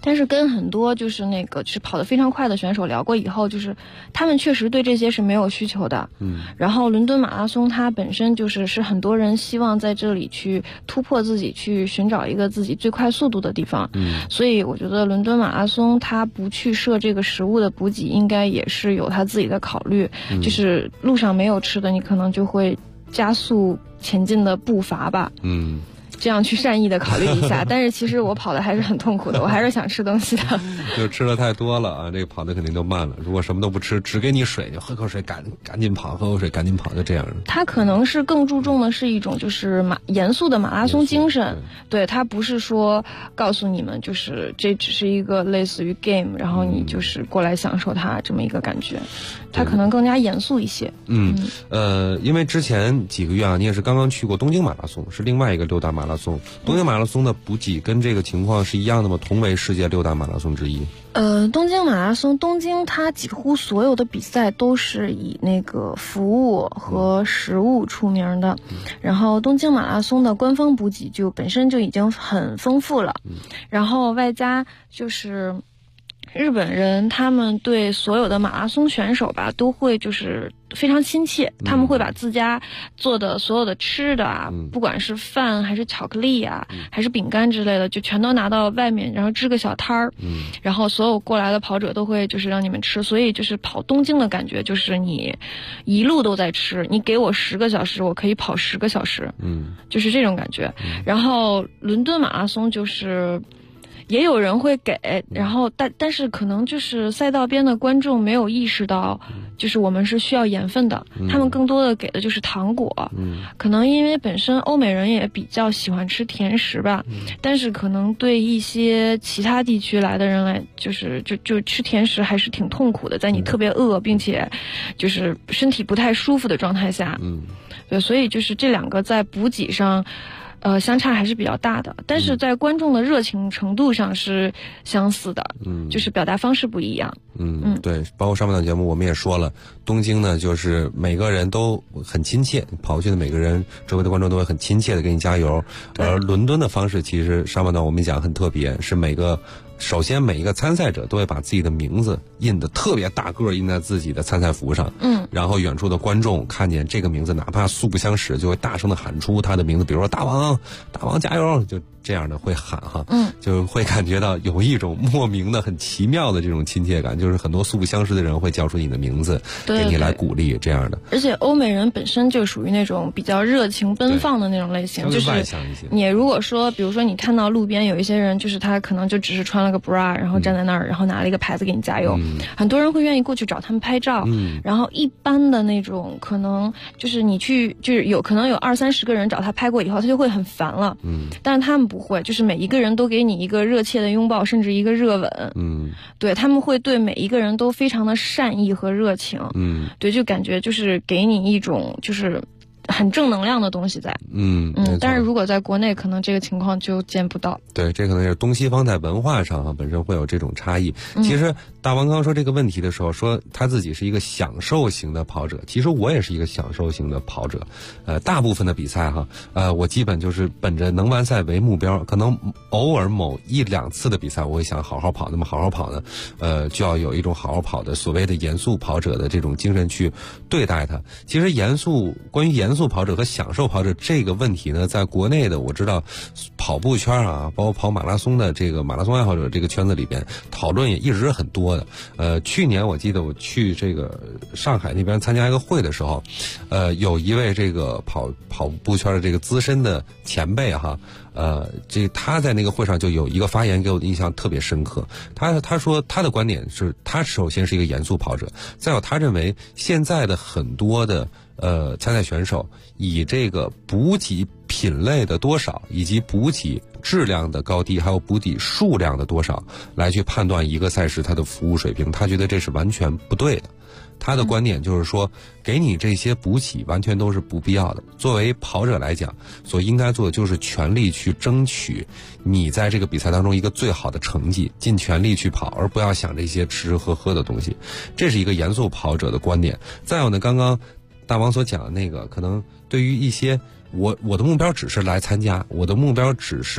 但是跟很多就是跑得非常快的选手聊过以后，就是他们确实对这些是没有需求的。然后伦敦马拉松它本身是很多人希望在这里去突破自己，去寻找一个自己最快速度的地方。所以我觉得伦敦马拉松它不去设这个食物的补给，应该也是有它自己的考虑。就是路上没有吃的，你可能就会加速前进的步伐吧。这样去善意的考虑一下，但是其实我跑的还是很痛苦的，我还是想吃东西的。 就吃的太多了啊，这个跑的肯定就慢了。如果什么都不吃，只给你水，就喝口水，赶紧跑，喝口水，赶紧跑，就这样。 他可能是更注重的是一种就是严肃的马拉松精神，对，他不是说告诉你们就是这只是一个类似于 game， 然后你就是过来享受它这么一个感觉，他可能更加严肃一些。 因为之前几个月啊，你也是刚刚去过东京马拉松，是另外一个6大马拉松。东京马拉松的补给跟这个情况是一样的吗？同为世界6大马拉松之一。 东京马拉松，东京它几乎所有的比赛都是以那个服务和食物出名的。然后东京马拉松的官方补给就本身就已经很丰富了，然后外加就是日本人他们对所有的马拉松选手吧都会就是非常亲切，他们会把自家做的所有的吃的啊，不管是饭还是巧克力啊，还是饼干之类的，就全都拿到外面，然后支个小摊儿，然后所有过来的跑者都会就是让你们吃，所以就是跑东京的感觉就是你一路都在吃，你给我10个小时，我可以跑10个小时，就是这种感觉。然后伦敦马拉松就是也有人会给，然后但是可能就是赛道边的观众没有意识到，就是我们是需要盐分的，他们更多的给的就是糖果。可能因为本身欧美人也比较喜欢吃甜食吧，但是可能对一些其他地区来的人来，就是就吃甜食还是挺痛苦的，在你特别饿并且就是身体不太舒服的状态下。对，所以就是这两个在补给上相差还是比较大的，但是在观众的热情程度上是相似的，就是表达方式不一样。 对，包括上半段节目我们也说了，东京呢就是每个人都很亲切，跑过去的每个人周围的观众都会很亲切的给你加油，而伦敦的方式其实上半段我们讲很特别，是首先每一个参赛者都会把自己的名字印得特别大个，印在自己的参赛服上，然后远处的观众看见这个名字哪怕素不相识，就会大声的喊出他的名字，比如说大王加油，就这样的会喊哈，就会感觉到有一种莫名的很奇妙的这种亲切感，就是很多素不相识的人会叫出你的名字，给你来鼓励这样的。 而且欧美人本身就属于那种比较热情奔放的那种类型，就是外向一些。 你如果说比如说你看到路边有一些人，就是他可能就只是穿了个 bra， 然后站在那儿，然后拿了一个牌子给你加油，很多人会愿意过去找他们拍照，然后一般的那种可能就是你去就是可能有20-30个人找他拍过以后，他就会很烦了，但是他们不会，就是每一个人都给你一个热切的拥抱，甚至一个热吻，对，他们会对每一个人都非常的善意和热情，对，就感觉就是给你一种就是很正能量的东西在，但是如果在国内可能这个情况就见不到。 对，这可能是东西方在文化上本身会有这种差异。其实大王刚说这个问题的时候，说他自己是一个享受型的跑者，其实我也是一个享受型的跑者。大部分的比赛我基本就是本着能完赛为目标，可能偶尔某1-2次的比赛我会想好好跑，那么好好跑呢，就要有一种好好跑的所谓的严肃跑者的这种精神去对待它。其实关于严肃跑者和享受跑者这个问题呢，在国内的我知道跑步圈包括跑马拉松的这个马拉松爱好者这个圈子里边讨论也一直是很多的。去年我记得我去这个上海那边参加一个会的时候，有一位这个跑步圈的这个资深的前辈他在那个会上就有一个发言给我的印象特别深刻。他说他的观点是，他首先是一个严肃跑者，再有他认为现在的很多的参赛选手以这个补给品类的多少，以及补给质量的高低，还有补给数量的多少来去判断一个赛事它的服务水平，他觉得这是完全不对的。他的观点就是说，给你这些补给完全都是不必要的。作为跑者来讲，所应该做的就是全力去争取你在这个比赛当中一个最好的成绩，尽全力去跑，而不要想这些吃吃喝喝的东西。这是一个严肃跑者的观点。再有呢，刚刚大王所讲的那个，可能对于一些我的目标只是来参加，我的目标只是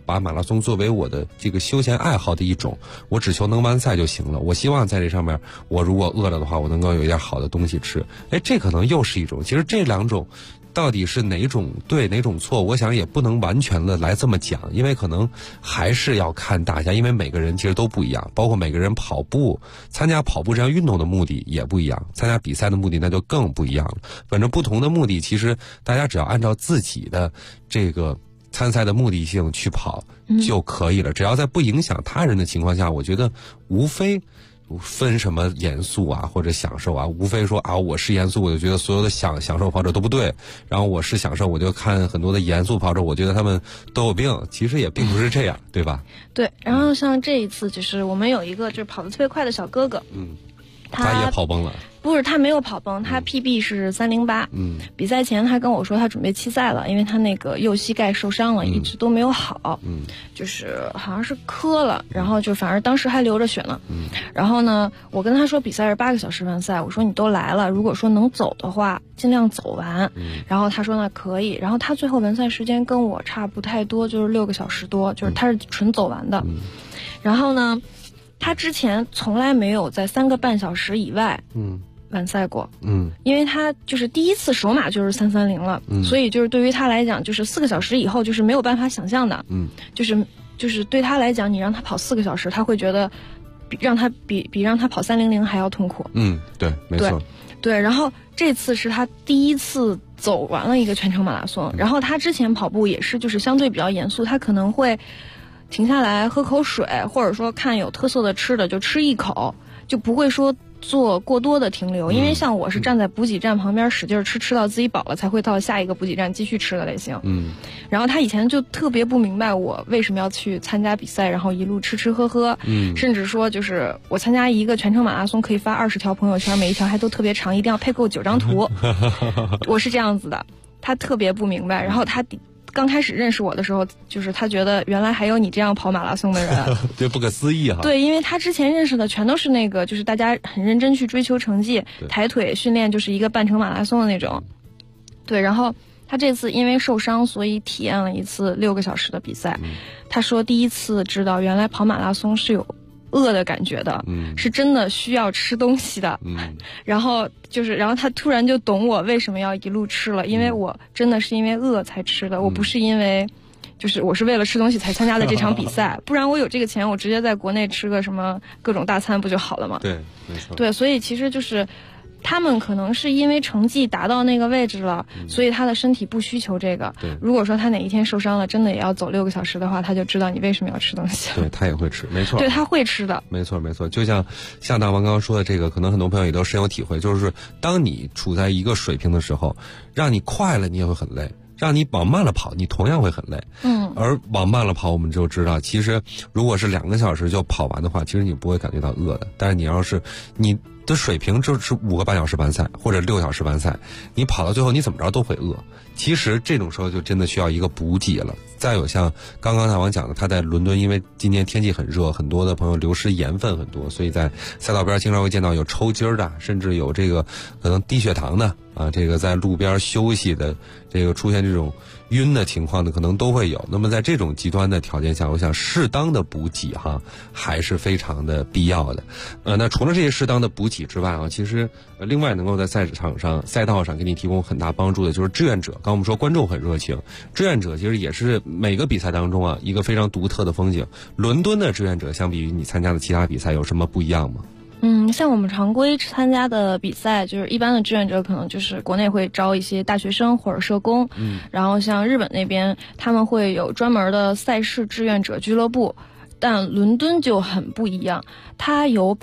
把马拉松作为我的这个休闲爱好的一种，我只求能完赛就行了。我希望在这上面，我如果饿了的话，我能够有一点好的东西吃。这可能又是一种。其实这两种到底是哪种对哪种错，我想也不能完全的来这么讲，因为可能还是要看大家，因为每个人其实都不一样，包括每个人参加跑步这样运动的目的也不一样，参加比赛的目的那就更不一样了。反正不同的目的，其实大家只要按照自己的这个参赛的目的性去跑就可以了，只要在不影响他人的情况下，我觉得无非分什么严肃啊或者享受啊，无非说啊我是严肃我就觉得所有的享受跑者都不对，然后我是享受我就看很多的严肃跑者我觉得他们都有病，其实也并不是这样对吧？ 对，然后像这一次就是我们有一个就是跑得特别快的小哥哥， 他也跑崩了。 不是，他没有跑崩，他 PB 是308。比赛前他跟我说他准备弃赛了，因为他那个右膝盖受伤了，一直都没有好。就是好像是磕了，然后就反正当时还流着血呢。然后呢，我跟他说比赛是8个小时完赛，我说你都来了，如果说能走的话，尽量走完。然后他说那可以，然后他最后完赛时间跟我差不太多，就是6个小时多，就是他是纯走完的。然后呢，他之前从来没有在3个半小时以外完赛过，因为他就是第一次首马就是330了，所以就是对于他来讲，就是4个小时以后就是没有办法想象的，就是对他来讲，你让他跑4个小时，他会觉得比让他跑300还要痛苦。 对，没错， 对。然后这次是他第一次走完了一个全程马拉松，然后他之前跑步也是就是相对比较严肃，他可能会停下来喝口水，或者说看有特色的吃的就吃一口，就不会说做过多的停留，因为像我是站在补给站旁边使劲吃到自己饱了才会到下一个补给站继续吃的类型。然后他以前就特别不明白我为什么要去参加比赛，然后一路吃喝喝，甚至说就是我参加一个全程马拉松可以发20条朋友圈，每一条还都特别长，一定要配够9张图。我是这样子的，他特别不明白。然后他刚开始认识我的时候，就是他觉得原来还有你这样跑马拉松的人， 对，不可思议哈。 对，因为他之前认识的全都是那个，就是大家很认真去追求成绩，抬腿训练就是一个半程马拉松的那种。对，然后他这次因为受伤，所以体验了一次6个小时的比赛。他说第一次知道原来跑马拉松是有饿的感觉的，是真的需要吃东西的。然后他突然就懂我为什么要一路吃了，因为我真的是因为饿才吃的，我不是因为就是我是为了吃东西才参加的这场比赛，不然我有这个钱，我直接在国内吃个什么各种大餐不就好了吗？ 对，没错。 对，所以其实就是他们可能是因为成绩达到那个位置了，所以他的身体不需求这个。如果说他哪一天受伤了，真的也要走6个小时的话，他就知道你为什么要吃东西。 对，他也会吃，没错。 对，他会吃的， 没错。就像大王刚刚说的这个，可能很多朋友也都深有体会，就是当你处在一个水平的时候，让你快了你也会很累，让你往慢了跑你同样会很累。而往慢了跑我们就知道，其实如果是2个小时就跑完的话，其实你不会感觉到饿的。但是你要是你的水平就是5个半小时完赛或者6小时完赛，你跑到最后你怎么着都会饿。其实这种时候就真的需要一个补给了。再有像刚刚大王讲的，他在伦敦因为今年天气很热，很多的朋友流失盐分很多，所以在赛道边经常会见到有抽筋的，甚至有这个可能低血糖的啊，这个在路边休息的，这个出现这种晕的情况的可能都会有。那么在这种极端的条件下，我想适当的补给还是非常的必要的。那除了这些适当的补给之外其实另外能够在赛道上给你提供很大帮助的就是志愿者。刚我们说观众很热情，志愿者其实也是每个比赛当中一个非常独特的风景。伦敦的志愿者相比于你参加的其他比赛有什么不一样吗？ 像我们常规参加的比赛，就是一般的志愿者可能就是国内会招一些大学生或者社工，然后像日本那边他们会有专门的赛事志愿者俱乐部，但伦敦就很不一样，它有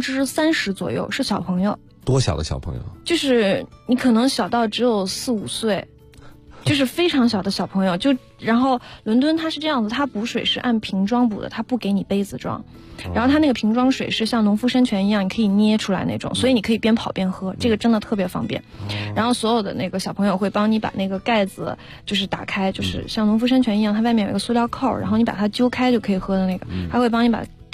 30%左右是小朋友。 多小的小朋友？就是你可能小到只有4、5岁，就是非常小的小朋友。然后伦敦它是这样子，它补水是按瓶装补的，它不给你杯子装。然后它那个瓶装水是像农夫山泉一样，你可以捏出来那种，所以你可以边跑边喝，这个真的特别方便。然后所有的那个小朋友会帮你把那个盖子就是打开，就是像农夫山泉一样，它外面有一个塑料扣，然后你把它揪开就可以喝的那个，他会帮你把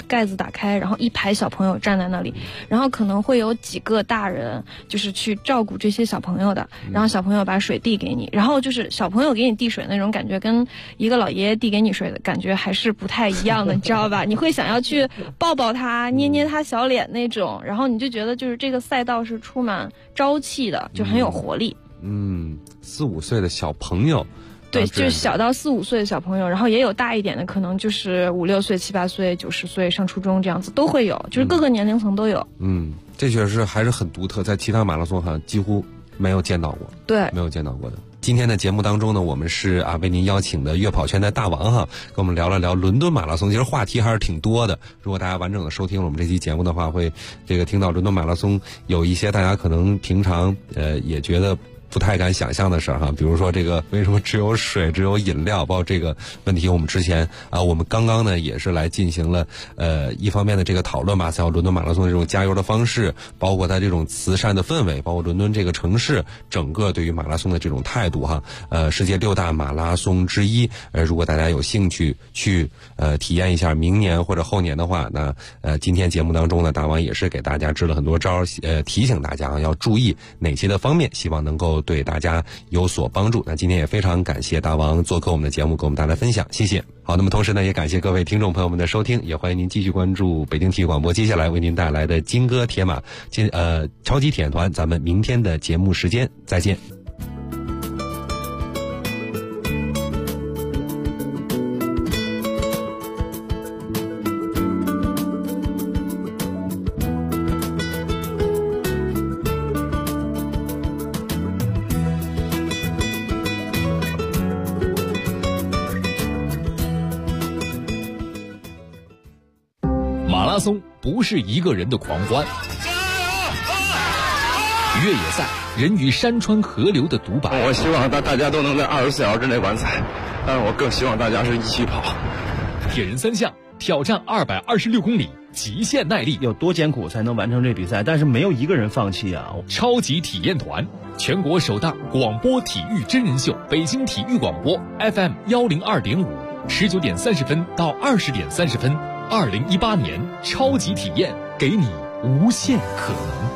盖子打开，然后一排小朋友站在那里，然后可能会有几个大人就是去照顾这些小朋友的，然后小朋友把水递给你，然后就是小朋友给你递水那种感觉跟一个老爷爷递给你水的感觉还是不太一样的，你知道吧？你会想要去抱抱他，捏捏他小脸那种，然后你就觉得就是这个赛道是充满朝气的，就很有活力。 4、5岁的小朋友， 对，就是小到4、5岁的小朋友，然后也有大一点的，可能就是5、6岁、7、8岁、9、10岁上初中这样子都会有，就是各个年龄层都有。 这确实还是很独特，在其他马拉松好像几乎没有见到过。 对， 没有见到过的。今天的节目当中呢，我们是为您邀请的悦跑圈的大王跟我们聊了聊伦敦马拉松。其实话题还是挺多的，如果大家完整的收听了我们这期节目的话，会听到伦敦马拉松有一些大家可能平常也觉得不太敢想象的事儿比如说这个为什么只有水只有饮料，包括这个问题我们之前我们刚刚呢也是来进行了一方面的这个讨论吧，像伦敦马拉松的这种加油的方式，包括它这种慈善的氛围，包括伦敦这个城市整个对于马拉松的这种态度世界6大马拉松之一，如果大家有兴趣去体验一下明年或者后年的话，那今天节目当中呢，大王也是给大家支了很多招，提醒大家要注意哪些的方面，希望能够对大家有所帮助。那今天也非常感谢大王做客我们的节目，给我们带来分享，谢谢。好，那么同时呢，也感谢各位听众朋友们的收听，也欢迎您继续关注北京体育广播接下来为您带来的金戈铁马超级铁人团，咱们明天的节目时间再见。 马拉松不是一个人的狂欢，越野赛人与山川河流的独白。 我希望大家都能在24小时之内完赛，但是我更希望大家是一起跑。 铁人3项挑战226公里，极限耐力， 有多艰苦才能完成这比赛？但是没有一个人放弃啊！ 超级体验团，全国首档广播体育真人秀，北京体育广播 FM 102.5，19点30分到20点30分。2018年超级体验，给你无限可能。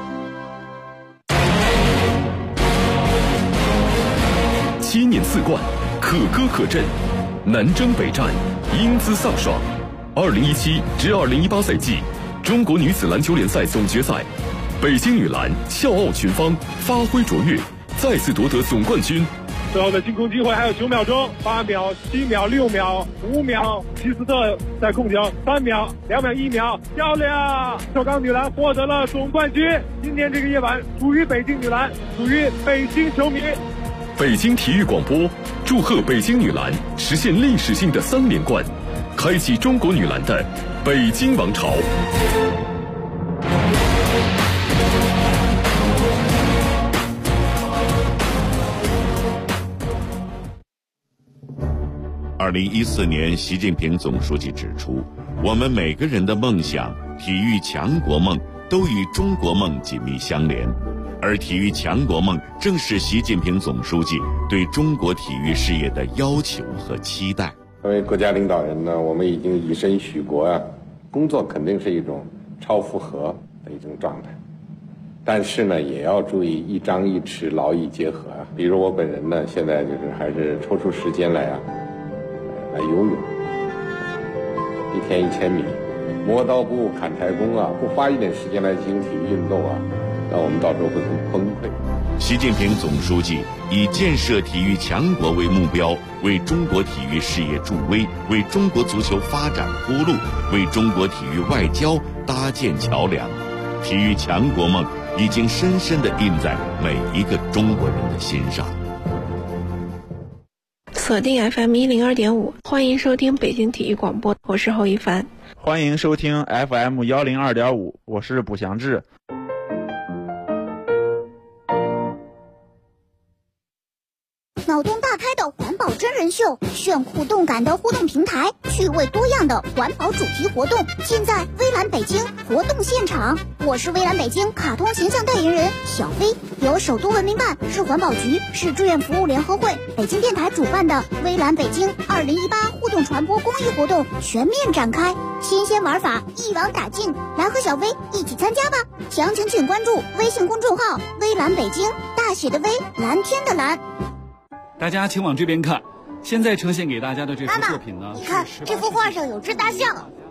7年4冠，可歌可阵，南征北战，英姿飒爽。2017至2018赛季，中国女子篮球联赛总决赛，北京女篮笑傲群芳，发挥卓越，再次夺得总冠军。 最后的进攻机会还有9秒钟，8秒、7秒、6秒、5秒，齐斯特在控球，3秒、2秒、1秒，漂亮！首钢女篮获得了总冠军。今天这个夜晚属于北京女篮，属于北京球迷。 北京体育广播祝贺北京女篮实现历史性的3连冠，开启中国女篮的北京王朝。 2014年，习近平总书记指出，我们每个人的梦想、体育强国梦都与中国梦紧密相连，而体育强国梦正是习近平总书记对中国体育事业的要求和期待。 作为国家领导人呢，我们已经以身许国工作肯定是一种超负荷的一种状态，但是呢，也要注意一张一弛，劳逸结合比如我本人呢，现在就是还是抽出时间来游泳，1天1000米，磨刀不误砍柴工不花一点时间来进行体育运动那我们到时候会很崩溃。 习近平总书记以建设体育强国为目标，为中国体育事业助威，为中国足球发展铺路，为中国体育外交搭建桥梁。体育强国梦已经深深地印在每一个中国人的心上。 锁定 FM 102.5，欢迎收听北京体育广播，我是侯一凡。 欢迎收听 FM 102.5，我是卜祥志。 脑洞大开的环保真人人秀，炫酷动感的互动平台，趣味多样的环保主题活动，尽在微蓝北京活动现场。我是微蓝北京卡通形象代言人小飞，由首都文明办、市环保局、市志愿服务联合会、北京电台主办的微蓝北京2018互动传播公益活动全面展开，新鲜玩法一网打尽，来和小飞一起参加吧！详情请关注微信公众号微蓝北京，大写的微，蓝天的蓝。 大家请往这边看，现在呈现给大家的这幅作品呢， 你看这幅画上有只大象。